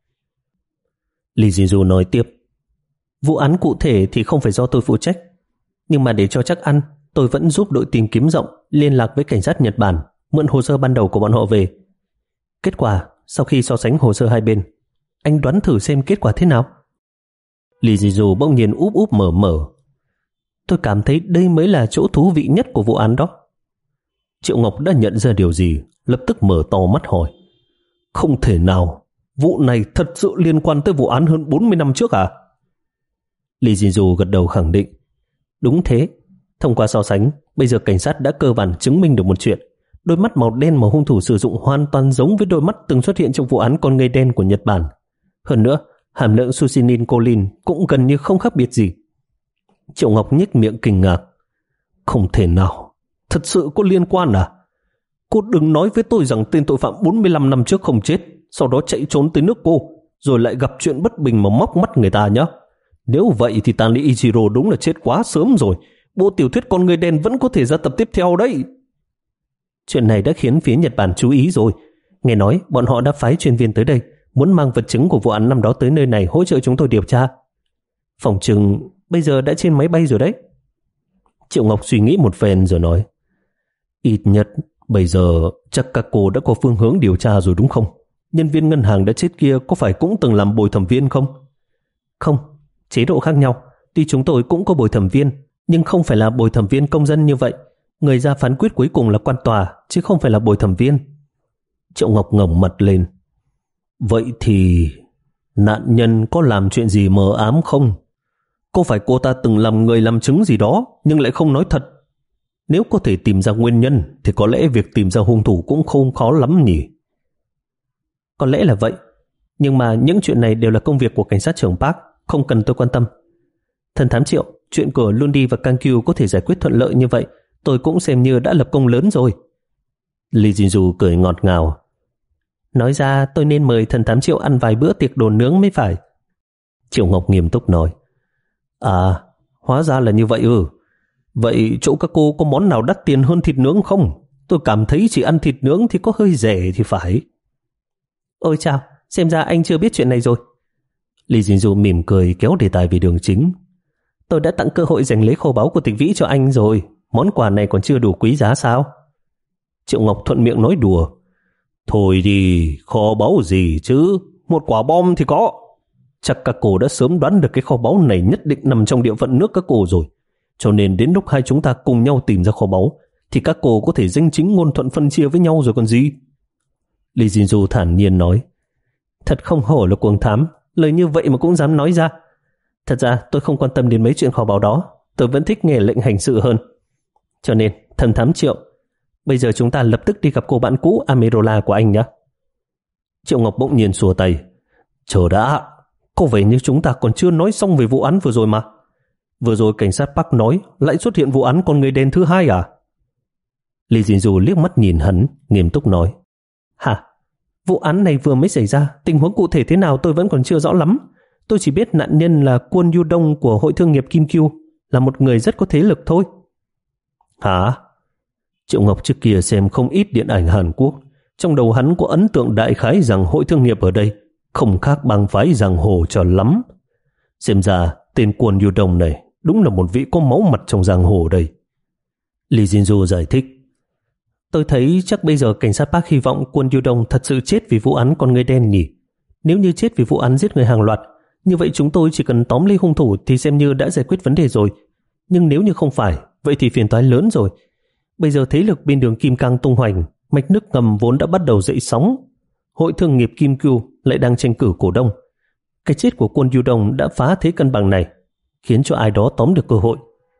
Lee Jinju nói tiếp. Vụ án cụ thể thì không phải do tôi phụ trách. Nhưng mà để cho chắc ăn, tôi vẫn giúp đội tìm kiếm rộng liên lạc với cảnh sát Nhật Bản, mượn hồ sơ ban đầu của bọn họ về. Kết quả, sau khi so sánh hồ sơ hai bên, anh đoán thử xem kết quả thế nào? Lee Jinju bỗng nhiên úp úp mở mở. Tôi cảm thấy đây mới là chỗ thú vị nhất của vụ án đó. Triệu Ngọc đã nhận ra điều gì, lập tức mở to mắt hỏi. Không thể nào, vụ này thật sự liên quan tới vụ án hơn bốn mươi năm trước à? Lee Jinju gật đầu khẳng định. Đúng thế, thông qua so sánh, bây giờ cảnh sát đã cơ bản chứng minh được một chuyện. Đôi mắt màu đen mà hung thủ sử dụng hoàn toàn giống với đôi mắt từng xuất hiện trong vụ án con người đen của Nhật Bản. Hơn nữa, hàm lượng succinylcholine cũng gần như không khác biệt gì. Triệu Ngọc nhếch miệng kinh ngạc. Không thể nào, thật sự có liên quan à? Cô đừng nói với tôi rằng tên tội phạm bốn mươi lăm năm trước không chết, sau đó chạy trốn tới nước cô, rồi lại gặp chuyện bất bình mà móc mắt người ta nhé. Nếu vậy thì Stanley Ichiro đúng là chết quá sớm rồi. Bộ tiểu thuyết con người đen vẫn có thể ra tập tiếp theo đấy. Chuyện này đã khiến phía Nhật Bản chú ý rồi. Nghe nói bọn họ đã phái chuyên viên tới đây, muốn mang vật chứng của vụ án năm đó tới nơi này hỗ trợ chúng tôi điều tra. Phòng chừng bây giờ đã trên máy bay rồi đấy. Triệu Ngọc suy nghĩ một phen rồi nói. Ít nhất bây giờ chắc các cô đã có phương hướng điều tra rồi đúng không? Nhân viên ngân hàng đã chết kia có phải cũng từng làm bồi thẩm viên không? Không, chế độ khác nhau. Tuy chúng tôi cũng có bồi thẩm viên, nhưng không phải là bồi thẩm viên công dân như vậy. Người ra phán quyết cuối cùng là quan tòa, chứ không phải là bồi thẩm viên. Triệu Ngọc ngẩng mặt lên. Vậy thì nạn nhân có làm chuyện gì mờ ám không? Có phải cô ta từng làm người làm chứng gì đó nhưng lại không nói thật? Nếu có thể tìm ra nguyên nhân thì có lẽ việc tìm ra hung thủ cũng không khó lắm nhỉ? Có lẽ là vậy, nhưng mà những chuyện này đều là công việc của cảnh sát trưởng Park, không cần tôi quan tâm. Thần thám Triệu, chuyện của Lundi và Kankyu có thể giải quyết thuận lợi như vậy, tôi cũng xem như đã lập công lớn rồi. Lee Jinju cười ngọt ngào. Nói ra tôi nên mời thần thám Triệu ăn vài bữa tiệc đồ nướng mới phải. Triệu Ngọc nghiêm túc nói. À, hóa ra là như vậy ư. Vậy chỗ các cô có món nào đắt tiền hơn thịt nướng không? Tôi cảm thấy chỉ ăn thịt nướng thì có hơi rẻ thì phải. Ôi chao, xem ra anh chưa biết chuyện này rồi. Lý Dinh Du mỉm cười kéo đề tài về đường chính. Tôi đã tặng cơ hội giành lấy kho báu của Tịch Vĩ cho anh rồi. Món quà này còn chưa đủ quý giá sao? Triệu Ngọc thuận miệng nói đùa. Thôi đi, kho báu gì chứ? Một quả bom thì có. Chắc các cô đã sớm đoán được cái kho báu này nhất định nằm trong địa phận nước các cô rồi. Cho nên đến lúc hai chúng ta cùng nhau tìm ra kho báu thì các cô có thể danh chính ngôn thuận phân chia với nhau rồi còn gì. Lý Dinh Du thản nhiên nói. Thật không hổ là cuồng thám, lời như vậy mà cũng dám nói ra. Thật ra tôi không quan tâm đến mấy chuyện kho báu đó, tôi vẫn thích nghe lệnh hành sự hơn. Cho nên, thần thám Triệu, bây giờ chúng ta lập tức đi gặp cô bạn cũ Amerola của anh nhé. Triệu Ngọc bỗng nhiên xua tay. Chờ đã, có vẻ như chúng ta còn chưa nói xong về vụ án vừa rồi mà. Vừa rồi cảnh sát Park nói lại xuất hiện vụ án con người đen thứ hai à? Lý Dinh Du liếc mắt nhìn hắn, nghiêm túc nói. Hả? Vụ án này vừa mới xảy ra, tình huống cụ thể thế nào tôi vẫn còn chưa rõ lắm. Tôi chỉ biết nạn nhân là Kwon Yu Dong của hội thương nghiệp Kim Kyu, là một người rất có thế lực thôi. Hả? Triệu Ngọc trước kia xem không ít điện ảnh Hàn Quốc, trong đầu hắn có ấn tượng đại khái rằng hội thương nghiệp ở đây không khác bang phái giang hồ cho lắm. Xem ra tên Kwon Yu Dong này đúng là một vị có máu mặt trong giang hồ đây. Lee Jin Du giải thích. Tôi thấy chắc bây giờ cảnh sát Park hy vọng Kwon Yu Dong thật sự chết vì vụ án con người đen nhỉ. Nếu như chết vì vụ án giết người hàng loạt, như vậy chúng tôi chỉ cần tóm lấy hung thủ thì xem như đã giải quyết vấn đề rồi. Nhưng nếu như không phải, vậy thì phiền toái lớn rồi. Bây giờ thế lực bên đường Kim Cang tung hoành, mạch nước ngầm vốn đã bắt đầu dậy sóng. Hội thương nghiệp Kim Kyu lại đang tranh cử cổ đông. Cái chết của Kwon Yu Dong đã phá thế cân bằng này, khiến cho ai đó tóm được cơ hội.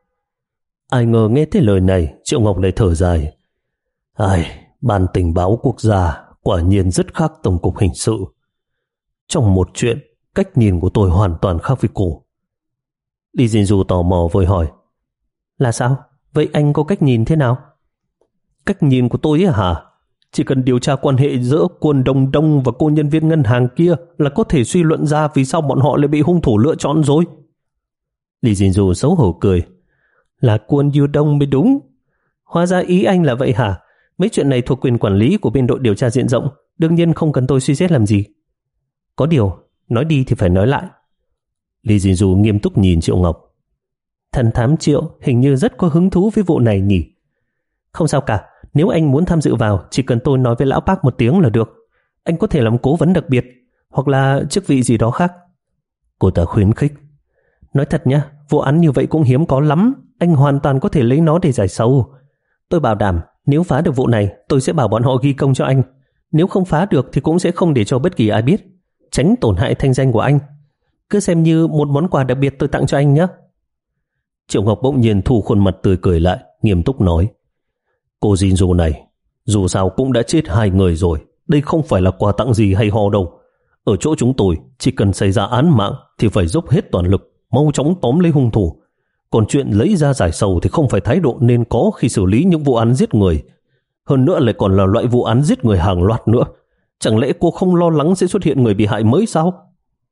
Ai ngờ nghe thấy lời này, Triệu Ngọc lại thở dài. Ai, Ban tình báo quốc gia quả nhiên rất khác Tổng cục hình sự. Trong một chuyện, cách nhìn của tôi hoàn toàn khác với cô. Lý Dinh Du tò mò vội hỏi. Là sao? Vậy anh có cách nhìn thế nào? Cách nhìn của tôi ấy hả? Chỉ cần điều tra quan hệ giữa Kwon Dong Dong và cô nhân viên ngân hàng kia là có thể suy luận ra vì sao bọn họ lại bị hung thủ lựa chọn rồi. Lý Dinh Du xấu hổ cười. Là Kwon Yu Dong mới đúng. Hóa ra ý anh là vậy hả? Mấy chuyện này thuộc quyền quản lý của bên đội điều tra diện rộng, đương nhiên không cần tôi suy xét làm gì. Có điều, nói đi thì phải nói lại. Lý Dinh Du nghiêm túc nhìn Triệu Ngọc. Thần thám Triệu hình như rất có hứng thú với vụ này nhỉ? Không sao cả, nếu anh muốn tham dự vào, chỉ cần tôi nói với lão Park một tiếng là được. Anh có thể làm cố vấn đặc biệt, hoặc là chức vị gì đó khác. Cô ta khuyến khích. Nói thật nhá, vụ án như vậy cũng hiếm có lắm, anh hoàn toàn có thể lấy nó để giải sầu. Tôi bảo đảm, nếu phá được vụ này, tôi sẽ bảo bọn họ ghi công cho anh. Nếu không phá được thì cũng sẽ không để cho bất kỳ ai biết, tránh tổn hại thanh danh của anh. Cứ xem như một món quà đặc biệt tôi tặng cho anh nhé. Triệu Ngọc bỗng nhiên thu khuôn mặt tươi cười lại, nghiêm túc nói. Cô Jin Du này, dù sao cũng đã chết hai người rồi, đây không phải là quà tặng gì hay ho đâu. Ở chỗ chúng tôi, chỉ cần xảy ra án mạng thì phải dốc hết toàn lực, mau chóng tóm lấy hung thủ. Còn chuyện lấy ra giải sầu thì không phải thái độ nên có khi xử lý những vụ án giết người. Hơn nữa lại còn là loại vụ án giết người hàng loạt nữa. Chẳng lẽ cô không lo lắng sẽ xuất hiện người bị hại mới sao?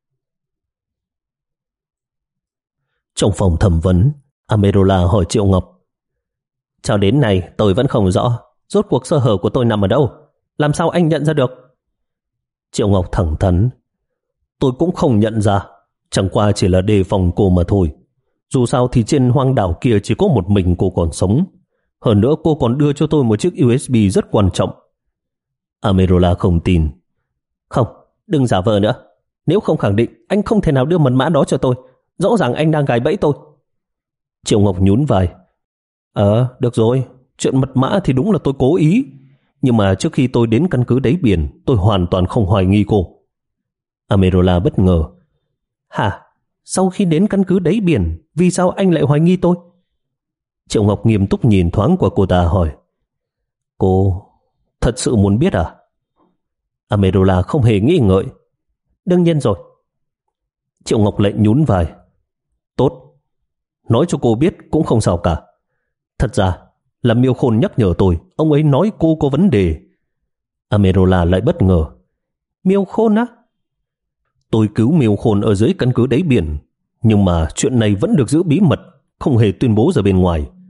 Trong phòng thẩm vấn, Amerola hỏi Triệu Ngọc. Cho đến nay tôi vẫn không rõ rốt cuộc sơ hở của tôi nằm ở đâu. Làm sao anh nhận ra được? Triệu Ngọc thẳng thắn. Tôi cũng không nhận ra, chẳng qua chỉ là đề phòng cô mà thôi. Dù sao thì trên hoang đảo kia chỉ có một mình cô còn sống. Hơn nữa cô còn đưa cho tôi một chiếc u ét bê rất quan trọng. Amerola không tin. Không, đừng giả vờ nữa. Nếu không khẳng định, anh không thể nào đưa mật mã đó cho tôi. Rõ ràng anh đang gài bẫy tôi. Triệu Ngọc nhún vai. Ờ, được rồi, chuyện mật mã thì đúng là tôi cố ý. Nhưng mà trước khi tôi đến căn cứ đáy biển, tôi hoàn toàn không hoài nghi cô. Amerola bất ngờ. Hả? Sau khi đến căn cứ đáy biển, vì sao anh lại hoài nghi tôi? Triệu Ngọc nghiêm túc nhìn thoáng qua cô ta hỏi. Cô thật sự muốn biết à? Amerola không hề nghĩ ngợi. Đương nhiên rồi. Triệu Ngọc lại nhún vai. Tốt, nói cho cô biết cũng không sao cả. Thật ra là Miêu Khôn nhắc nhở tôi, ông ấy nói cô có vấn đề. Amerola lại bất ngờ. Miêu Khôn á? Tôi cứu Miêu Khôn ở dưới căn cứ đáy biển, nhưng mà chuyện này vẫn được giữ bí mật, không hề tuyên bố ra bên ngoài.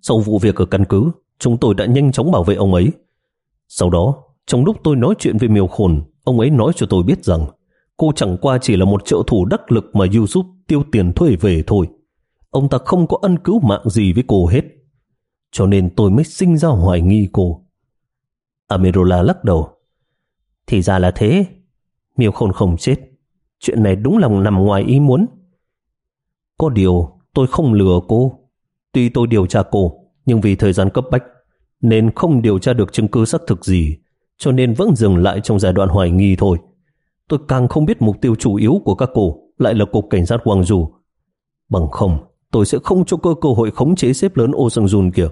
Sau vụ việc ở căn cứ, chúng tôi đã nhanh chóng bảo vệ ông ấy. Sau đó, trong lúc tôi nói chuyện với Miêu Khôn, ông ấy nói cho tôi biết rằng cô chẳng qua chỉ là một trợ thủ đắc lực mà Yusuf tiêu tiền thuê về thôi. Ông ta không có ân cứu mạng gì với cô hết. Cho nên tôi mới sinh ra hoài nghi cô. Amerola lắc đầu. Thì ra là thế. Miêu Khôn không chết. Chuyện này đúng là nằm ngoài ý muốn. Có điều tôi không lừa cô. Tuy tôi điều tra cô, nhưng vì thời gian cấp bách nên không điều tra được chứng cứ xác thực gì, cho nên vẫn dừng lại trong giai đoạn hoài nghi thôi. Tôi càng không biết mục tiêu chủ yếu của các cô lại là cục cảnh sát Gwangju. Bằng không, tôi sẽ không cho cơ cơ hội khống chế sếp lớn Oh Seung-jun kìa.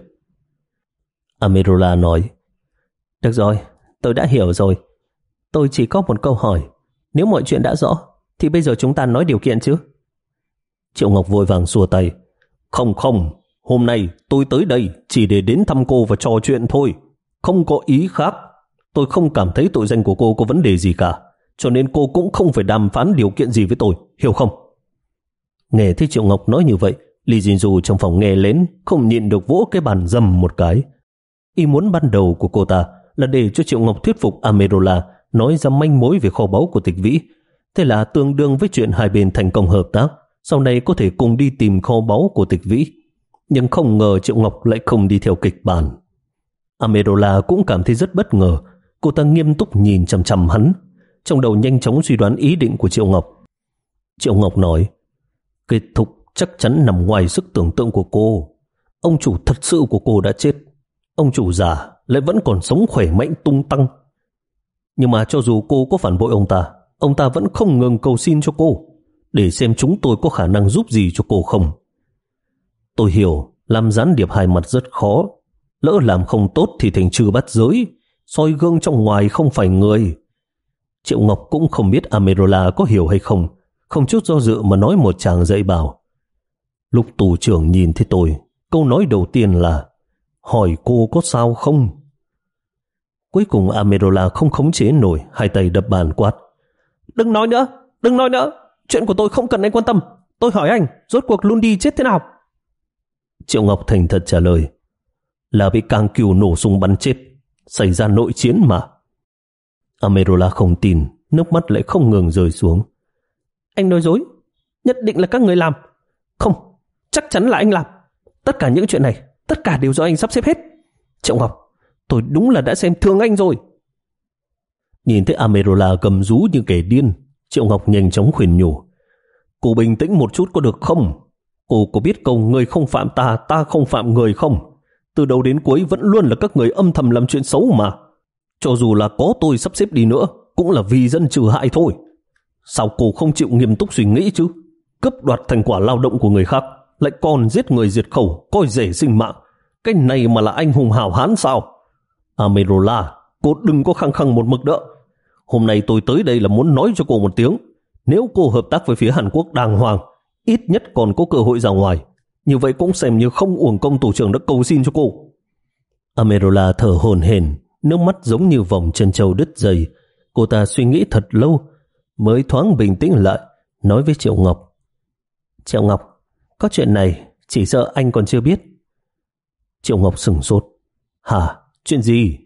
Amerola nói. Được rồi, tôi đã hiểu rồi. Tôi chỉ có một câu hỏi. Nếu mọi chuyện đã rõ, thì bây giờ chúng ta nói điều kiện chứ? Triệu Ngọc vội vàng xua tay. Không không, hôm nay tôi tới đây chỉ để đến thăm cô và trò chuyện thôi. Không có ý khác. Tôi không cảm thấy tội danh của cô có vấn đề gì cả, cho nên cô cũng không phải đàm phán điều kiện gì với tôi, hiểu không? Nghe thấy Triệu Ngọc nói như vậy, Lee Jin-du trong phòng nghe lén không nhịn được vỗ cái bàn dầm một cái. Ý muốn ban đầu của cô ta là để cho Triệu Ngọc thuyết phục Amerola nói ra manh mối về kho báu của Tịch Vĩ. Thế là tương đương với chuyện hai bên thành công hợp tác, sau này có thể cùng đi tìm kho báu của Tịch Vĩ. Nhưng không ngờ Triệu Ngọc lại không đi theo kịch bản. Amerola cũng cảm thấy rất bất ngờ. Cô ta nghiêm túc nhìn chằm chằm hắn, trong đầu nhanh chóng suy đoán ý định của Triệu Ngọc. Triệu Ngọc nói, kết thúc chắc chắn nằm ngoài sức tưởng tượng của cô. Ông chủ thật sự của cô đã chết. Ông chủ già lại vẫn còn sống khỏe mạnh tung tăng. Nhưng mà cho dù cô có phản bội ông ta, ông ta vẫn không ngừng cầu xin cho cô, để xem chúng tôi có khả năng giúp gì cho cô không. Tôi hiểu, làm gián điệp hai mặt rất khó. Lỡ làm không tốt thì thành trừ bắt giới, soi gương trong ngoài không phải người. Triệu Ngọc cũng không biết Amerola có hiểu hay không, không chút do dự mà nói một tràng dạy bảo. Lúc tù trưởng nhìn thấy tôi, câu nói đầu tiên là hỏi cô có sao không. Cuối cùng Amerola không khống chế nổi, hai tay đập bàn quát. Đừng nói nữa, đừng nói nữa. Chuyện của tôi không cần anh quan tâm. Tôi hỏi anh, rốt cuộc Lundi chết thế nào? Triệu Ngọc thành thật trả lời. Là bị Cang Cừu nổ súng bắn chết. Xảy ra nội chiến mà. Amerola không tin, nước mắt lại không ngừng rơi xuống. Anh nói dối. Nhất định là các người làm. Không, chắc chắn là anh làm. Tất cả những chuyện này, tất cả đều do anh sắp xếp hết. Triệu Ngọc, tôi đúng là đã xem thường anh rồi. Nhìn thấy Amerola cầm rú như kẻ điên, Triệu Ngọc nhanh chóng khuyên nhủ. Cô bình tĩnh một chút có được không? Cô có biết câu người không phạm ta, ta không phạm người không? Từ đầu đến cuối vẫn luôn là các người âm thầm làm chuyện xấu mà. Cho dù là có tôi sắp xếp đi nữa, cũng là vì dân trừ hại thôi. Sao cô không chịu nghiêm túc suy nghĩ chứ? Cướp đoạt thành quả lao động của người khác, lại còn giết người diệt khẩu, coi rẻ sinh mạng. Cái này mà là anh hùng hảo hán sao? Amerola, cô đừng có khăng khăng một mực nữa. Hôm nay tôi tới đây là muốn nói cho cô một tiếng. Nếu cô hợp tác với phía Hàn Quốc đàng hoàng, ít nhất còn có cơ hội ra ngoài. Như vậy cũng xem như không uổng công tổ trưởng đã cầu xin cho cô. Amerola thở hổn hển, nước mắt giống như vòng chân trâu đứt dây. Cô ta suy nghĩ thật lâu mới thoáng bình tĩnh lại, nói với Triệu Ngọc. Triệu Ngọc, có chuyện này chỉ sợ anh còn chưa biết. Triệu Ngọc sửng sốt. Hả? Chuyện gì?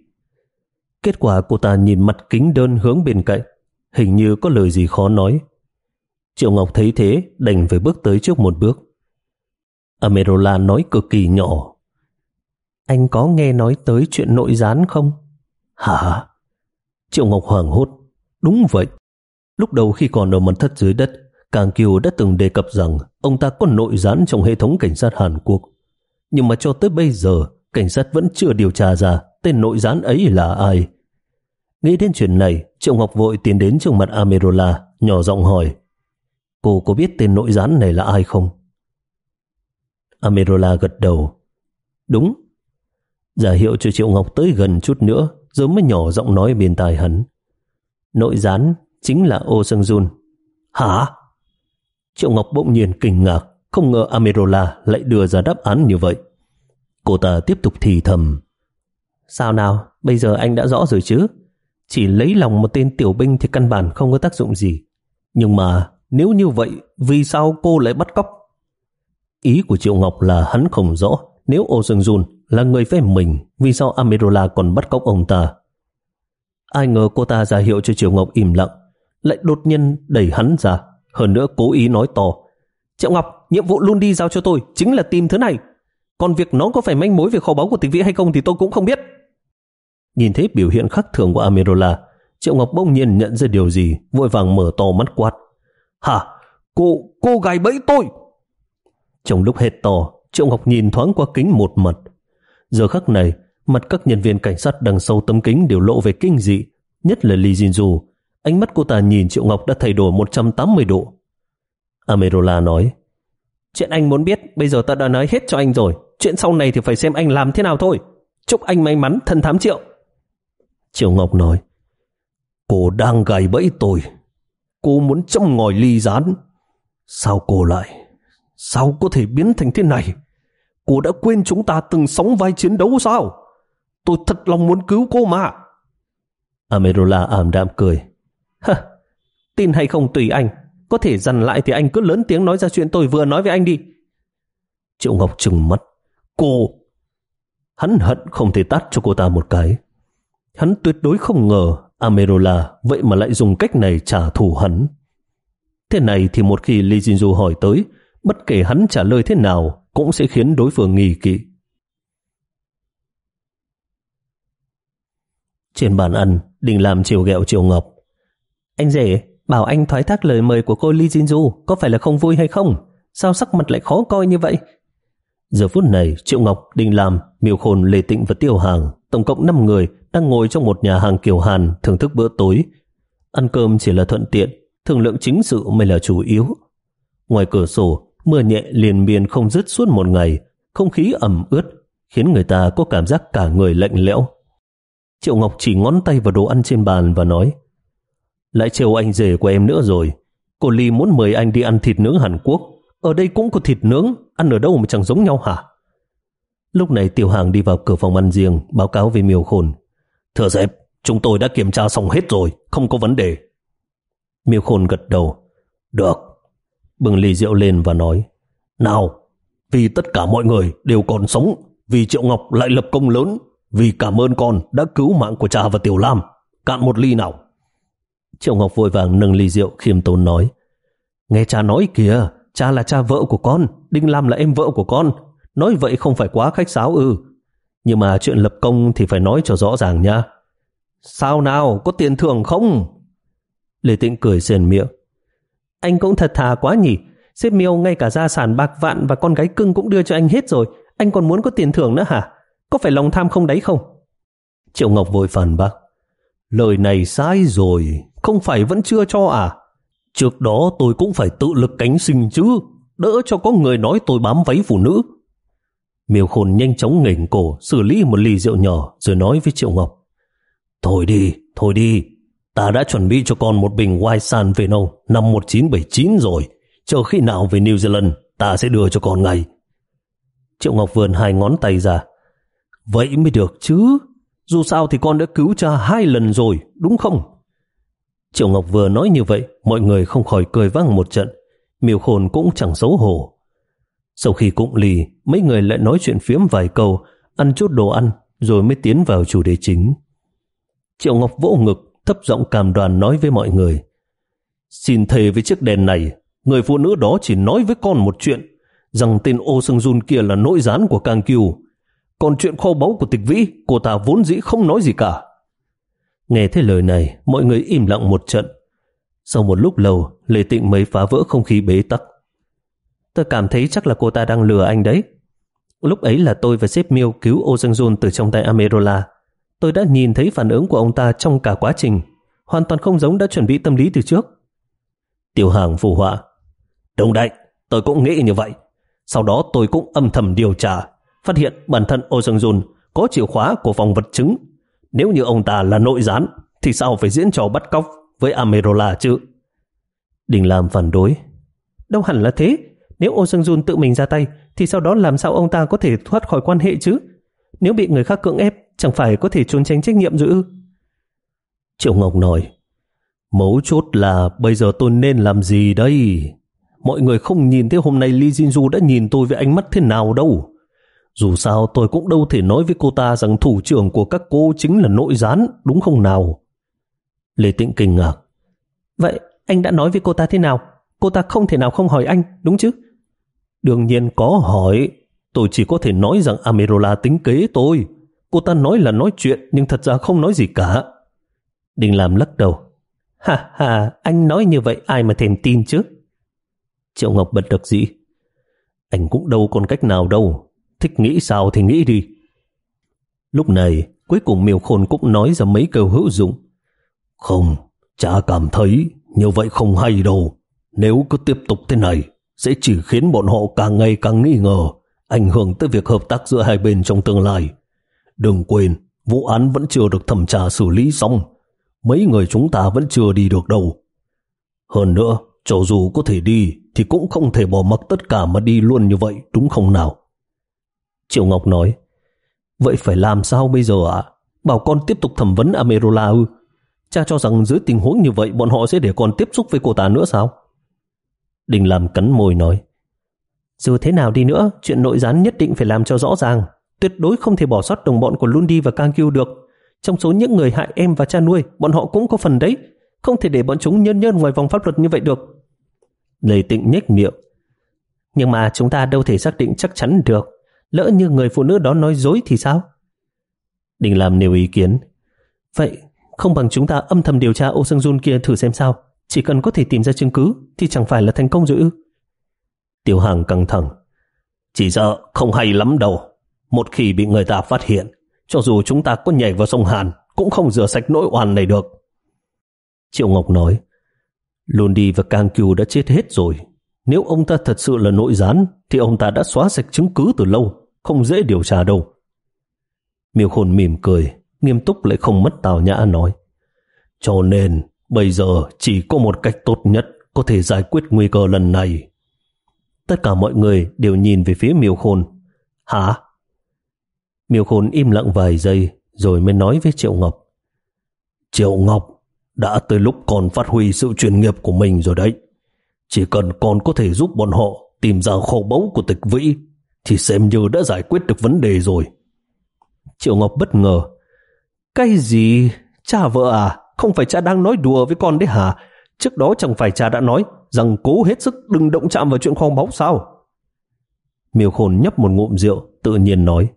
Kết quả cô ta nhìn mặt kính đơn hướng bên cạnh, hình như có lời gì khó nói. Triệu Ngọc thấy thế đành phải bước tới trước một bước. Amerola nói cực kỳ nhỏ. Anh có nghe nói tới chuyện nội gián không? Hả? Triệu Ngọc hoảng hốt. Đúng vậy. Lúc đầu khi còn ở mật thất dưới đất, Cang Cừu đã từng đề cập rằng ông ta có nội gián trong hệ thống cảnh sát Hàn Quốc. Nhưng mà cho tới bây giờ, cảnh sát vẫn chưa điều tra ra tên nội gián ấy là ai. Nghĩ đến chuyện này, Triệu Ngọc vội tiến đến trước mặt Amerola, nhỏ giọng hỏi. Cô có biết tên nội gián này là ai không? Amerola gật đầu. Đúng. Giả hiệu cho Triệu Ngọc tới gần chút nữa, rồi mới nhỏ giọng nói bên tai hắn. Nội gián chính là Oh Seung-jun. Hả? Triệu Ngọc bỗng nhiên kinh ngạc, không ngờ Amerola lại đưa ra đáp án như vậy. Cô ta tiếp tục thì thầm. Sao nào, bây giờ anh đã rõ rồi chứ? Chỉ lấy lòng một tên tiểu binh thì căn bản không có tác dụng gì. Nhưng mà nếu như vậy, vì sao cô lại bắt cóc? Ý của Triệu Ngọc là hắn không rõ, Nếu Oh Seung-jun là người với mình, vì sao Amerola còn bắt cóc ông ta? Ai ngờ cô ta ra hiệu cho Triệu Ngọc im lặng, lại đột nhiên đẩy hắn ra, hơn nữa cố ý nói to: Triệu Ngọc, nhiệm vụ luôn đi giao cho tôi chính là tìm thứ này. Còn việc nó có phải manh mối về kho báu của Tịch Vĩ hay không thì tôi cũng không biết. Nhìn thấy biểu hiện khác thường của Amerola, Triệu Ngọc bỗng nhiên nhận ra điều gì, vội vàng mở to mắt quát: Hả? Cô, cô gài bẫy tôi! Trong lúc hét to, Triệu Ngọc nhìn thoáng qua kính một mặt. Giờ khắc này, mặt các nhân viên cảnh sát đằng sau tấm kính đều lộ về kinh dị, nhất là Lee Jin-du. Ánh mắt cô ta nhìn Triệu Ngọc đã thay đổi một trăm tám mươi độ. Amerola nói: Chuyện anh muốn biết bây giờ ta đã nói hết cho anh rồi. Chuyện sau này thì phải xem anh làm thế nào thôi. Chúc anh may mắn, thân thám Triệu. Triệu Ngọc nói: Cô đang gài bẫy tôi. Cô muốn châm ngòi ly gián. Sao cô lại Sao có thể biến thành thế này? Cô đã quên chúng ta từng sóng vai chiến đấu sao? Tôi thật lòng muốn cứu cô mà. Amerola ảm đạm cười: Hả, tin hay không tùy anh. Có thể dằn lại thì anh cứ lớn tiếng nói ra chuyện tôi vừa nói với anh đi. Triệu Ngọc trừng mắt: Cô! Hắn hận không thể tát cho cô ta một cái. Hắn tuyệt đối không ngờ Amerola vậy mà lại dùng cách này trả thù hắn. Thế này thì một khi Lee Jin-du hỏi tới, bất kể hắn trả lời thế nào cũng sẽ khiến đối phương nghi kỵ. Trên bàn ăn, Đình Lam trêu ghẹo Triệu Ngọc: Anh rể, bảo anh thoái thác lời mời của cô Lee Jin-du có phải là không vui hay không? Sao sắc mặt lại khó coi như vậy? Giờ phút này, Triệu Ngọc, Đình Lam, Miêu Khôn, Lê Tịnh và Tiêu Hàng, tổng cộng năm người đang ngồi trong một nhà hàng kiểu Hàn thưởng thức bữa tối. Ăn cơm chỉ là thuận tiện, thương lượng chính sự mới là chủ yếu. Ngoài cửa sổ, mưa nhẹ liên miên không dứt suốt một ngày, không khí ẩm ướt khiến người ta có cảm giác cả người lạnh lẽo. Triệu Ngọc chỉ ngón tay vào đồ ăn trên bàn và nói: Lại trêu anh rể của em nữa rồi. Cô Ly muốn mời anh đi ăn thịt nướng Hàn Quốc. Ở đây cũng có thịt nướng, ăn ở đâu mà chẳng giống nhau hả? Lúc này Tiểu Hàng đi vào cửa phòng ăn riêng, báo cáo với Miêu Khôn: Thưa sếp, chúng tôi đã kiểm tra xong hết rồi, không có vấn đề. Miêu Khôn gật đầu: Được. Bưng ly rượu lên và nói: Nào, vì tất cả mọi người đều còn sống, vì Triệu Ngọc lại lập công lớn, vì cảm ơn con đã cứu mạng của cha và Tiểu Lam, cạn một ly nào. Triệu Ngọc vội vàng nâng ly rượu khiêm tốn nói: Nghe cha nói kìa, cha là cha vợ của con, Đinh Lam là em vợ của con. Nói vậy không phải quá khách sáo ư? Nhưng mà chuyện lập công thì phải nói cho rõ ràng nha. Sao nào, có tiền thưởng không? Lê Tĩnh cười rền miệng: Anh cũng thật thà quá nhỉ. Sếp Miêu ngay cả gia sản bạc vạn và con gái cưng cũng đưa cho anh hết rồi, anh còn muốn có tiền thưởng nữa hả? Có phải lòng tham không đấy không? Triệu Ngọc vội phản bác: Lời này sai rồi, không phải vẫn chưa cho à? Trước đó tôi cũng phải tự lực cánh sinh chứ, đỡ cho có người nói tôi bám váy phụ nữ. Miêu Khôn nhanh chóng nghển cổ xử lý một ly rượu nhỏ rồi nói với Triệu Ngọc: Thôi đi, thôi đi, ta đã chuẩn bị cho con một bình White Sun về nâu năm một chín bảy chín rồi, chờ khi nào về New Zealand ta sẽ đưa cho con ngay. Triệu Ngọc vươn hai ngón tay ra: Vậy mới được chứ, dù sao thì con đã cứu cha hai lần rồi, đúng không? Triệu Ngọc vừa nói như vậy, mọi người không khỏi cười vang một trận. Miêu Khôn cũng chẳng xấu hổ. Sau khi cụng ly, mấy người lại nói chuyện phiếm vài câu, ăn chút đồ ăn, rồi mới tiến vào chủ đề chính. Triệu Ngọc vỗ ngực, thấp giọng cam đoan nói với mọi người: Xin thề với chiếc đèn này, người phụ nữ đó chỉ nói với con một chuyện, rằng tên Oh Seung-jun kia là nội gián của Kang Kyu. Còn chuyện kho báu của Tịch Vĩ, cô ta vốn dĩ không nói gì cả. Nghe thấy lời này, mọi người im lặng một trận. Sau một lúc lâu, Lê Tịnh mới phá vỡ không khí bế tắc: Tôi cảm thấy chắc là cô ta đang lừa anh đấy. Lúc ấy là tôi và sếp Miêu cứu Oh Seung-jun từ trong tay Amerola. Tôi đã nhìn thấy phản ứng của ông ta trong cả quá trình, hoàn toàn không giống đã chuẩn bị tâm lý từ trước. Tiểu Hàng phụ họa: Đúng đấy, tôi cũng nghĩ như vậy. Sau đó tôi cũng âm thầm điều tra, phát hiện bản thân Oh Seung-jun có chìa khóa của phòng vật chứng. Nếu như ông ta là nội gián thì sao phải diễn trò bắt cóc với Amerola chứ? Đình Lam phản đối: Đâu hẳn là thế. Nếu Oh Seung-jun tự mình ra tay thì sau đó làm sao ông ta có thể thoát khỏi quan hệ chứ? Nếu bị người khác cưỡng ép, chẳng phải có thể trốn tránh trách nhiệm rồi ư? Triệu Ngọc nói: Mấu chốt là bây giờ tôi nên làm gì đây? Mọi người không nhìn thấy hôm nay Lee Jin-du đã nhìn tôi với ánh mắt thế nào đâu. Dù sao tôi cũng đâu thể nói với cô ta rằng thủ trưởng của các cô chính là nội gián, đúng không nào? Lê Tĩnh kinh ngạc. Vậy anh đã nói với cô ta thế nào? Cô ta không thể nào không hỏi anh, đúng chứ? Đương nhiên có hỏi. Tôi chỉ có thể nói rằng Amerola tính kế tôi. Cô ta nói là nói chuyện, nhưng thật ra không nói gì cả. Đình Lam lắc đầu. Ha ha, anh nói như vậy ai mà thèm tin chứ? Triệu Ngọc bật đắc dĩ. Anh cũng đâu còn cách nào đâu. Thích nghĩ sao thì nghĩ đi. Lúc này, cuối cùng Miêu Khôn cũng nói ra mấy câu hữu dụng. Không, cha cảm thấy như vậy không hay đâu. Nếu cứ tiếp tục thế này, sẽ chỉ khiến bọn họ càng ngày càng nghi ngờ, ảnh hưởng tới việc hợp tác giữa hai bên trong tương lai. Đừng quên, vụ án vẫn chưa được thẩm tra xử lý xong. Mấy người chúng ta vẫn chưa đi được đâu. Hơn nữa, cho dù có thể đi, thì cũng không thể bỏ mặc tất cả mà đi luôn như vậy, đúng không nào? Triệu Ngọc nói, vậy phải làm sao bây giờ ạ? Bảo con tiếp tục thẩm vấn Amerola ư? Cha cho rằng dưới tình huống như vậy bọn họ sẽ để con tiếp xúc với cô ta nữa sao? Đình Lam cắn môi nói, dù thế nào đi nữa, chuyện nội gián nhất định phải làm cho rõ ràng. Tuyệt đối không thể bỏ sót đồng bọn của Lundi và Kang Kyu được. Trong số những người hại em và cha nuôi, bọn họ cũng có phần đấy. Không thể để bọn chúng nhơn nhơn ngoài vòng pháp luật như vậy được. Lê Tịnh nhếch miệng. Nhưng mà chúng ta đâu thể xác định chắc chắn được. Lỡ như người phụ nữ đó nói dối thì sao? Đình Lam nêu ý kiến. Vậy không bằng chúng ta âm thầm điều tra Oh Seung Jun kia thử xem sao. Chỉ cần có thể tìm ra chứng cứ thì chẳng phải là thành công rồi ư? Tiểu Hàng căng thẳng. Chỉ sợ không hay lắm đâu. Một khi bị người ta phát hiện, cho dù chúng ta có nhảy vào sông Hàn cũng không rửa sạch nỗi oan này được. Triệu Ngọc nói, Lundi và Kang Kyu đã chết hết rồi. Nếu ông ta thật sự là nội gián thì ông ta đã xóa sạch chứng cứ từ lâu, không dễ điều tra đâu. Miêu Khôn mỉm cười, nghiêm túc lại không mất tào nhã nói, cho nên bây giờ chỉ có một cách tốt nhất có thể giải quyết nguy cơ lần này. Tất cả mọi người đều nhìn về phía Miêu Khôn. Hả? Miêu Khôn im lặng vài giây rồi mới nói với Triệu Ngọc. Triệu Ngọc, đã tới lúc con phát huy sự chuyên nghiệp của mình rồi đấy. Chỉ cần con có thể giúp bọn họ tìm ra kho báu của Tịch Vĩ thì xem như đã giải quyết được vấn đề rồi. Triệu Ngọc bất ngờ. Cái gì? Cha vợ à? Không phải cha đang nói đùa với con đấy hả? Trước đó chẳng phải cha đã nói rằng cố hết sức đừng động chạm vào chuyện kho báu sao? Miêu Khôn nhấp một ngụm rượu, tự nhiên nói,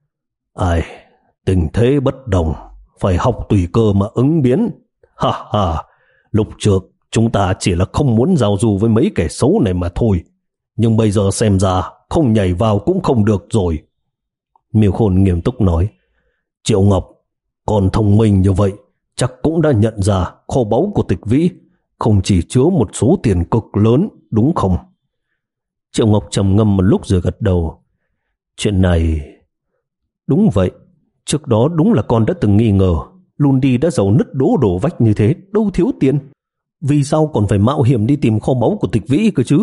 ai, tình thế bất đồng, phải học tùy cơ mà ứng biến. Ha ha, lúc trước chúng ta chỉ là không muốn giao du với mấy kẻ xấu này mà thôi. Nhưng bây giờ xem ra không nhảy vào cũng không được rồi. Miêu Khôn nghiêm túc nói, Triệu Ngọc, con thông minh như vậy chắc cũng đã nhận ra kho báu của Tịch Vĩ không chỉ chứa một số tiền cực lớn, đúng không? Triệu Ngọc trầm ngâm một lúc rồi gật đầu. Chuyện này... Đúng vậy, trước đó đúng là con đã từng nghi ngờ Lundi đã giàu nứt đố đổ vách như thế, đâu thiếu tiền. Vì sao còn phải mạo hiểm đi tìm kho báu của Tịch Vĩ cơ chứ?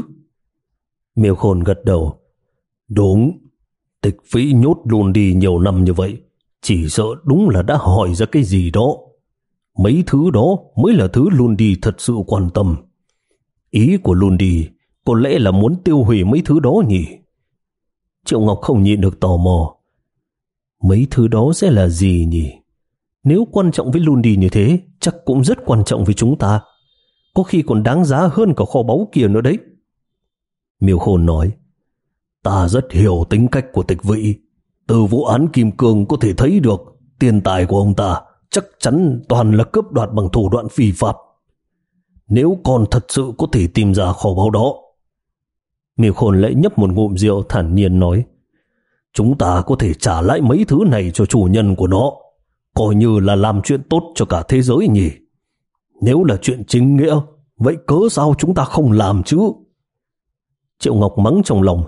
Miêu Khôn gật đầu. Đúng, Tịch Vĩ nhốt Lundi nhiều năm như vậy, chỉ sợ đúng là đã hỏi ra cái gì đó. Mấy thứ đó mới là thứ Lundi thật sự quan tâm. Ý của Lundi có lẽ là muốn tiêu hủy mấy thứ đó nhỉ? Triệu Ngọc không nhịn được tò mò. Mấy thứ đó sẽ là gì nhỉ? Nếu quan trọng với Lundi như thế, chắc cũng rất quan trọng với chúng ta. Có khi còn đáng giá hơn cả kho báu kia nữa đấy. Miêu Khôn nói, ta rất hiểu tính cách của Tịch Vĩ. Từ vụ án Kim Cương có thể thấy được tiền tài của ông ta chắc chắn toàn là cướp đoạt bằng thủ đoạn phi pháp. Nếu con thật sự có thể tìm ra kho báu đó. Miêu Khôn lại nhấp một ngụm rượu thản nhiên nói, chúng ta có thể trả lại mấy thứ này cho chủ nhân của nó, coi như là làm chuyện tốt cho cả thế giới nhỉ. Nếu là chuyện chính nghĩa, vậy cớ sao chúng ta không làm chứ? Triệu Ngọc mắng trong lòng.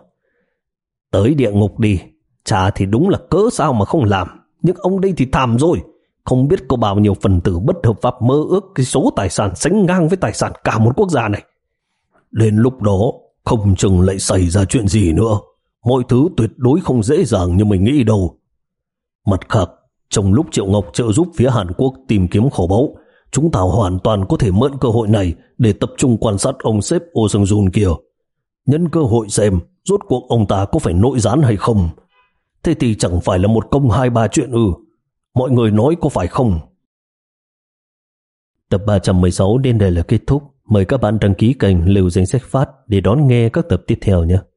Tới địa ngục đi, cha thì đúng là cớ sao mà không làm, nhưng ông đây thì thảm rồi. Không biết có bao nhiêu phần tử bất hợp pháp mơ ước cái số tài sản sánh ngang với tài sản cả một quốc gia này. Đến lúc đó, không chừng lại xảy ra chuyện gì nữa. Mọi thứ tuyệt đối không dễ dàng như mình nghĩ đâu. Mặt khác, trong lúc Triệu Ngọc trợ giúp phía Hàn Quốc tìm kiếm kho báu, chúng ta hoàn toàn có thể mượn cơ hội này để tập trung quan sát ông sếp Oh Seung Jun kia. Nhân cơ hội xem rốt cuộc ông ta có phải nội gián hay không. Thế thì chẳng phải là một công hai ba chuyện ư? Mọi người nói có phải không? Tập ba trăm mười sáu đến đây là kết thúc. Mời các bạn đăng ký kênh Lưu Danh Sách Phát để đón nghe các tập tiếp theo nhé.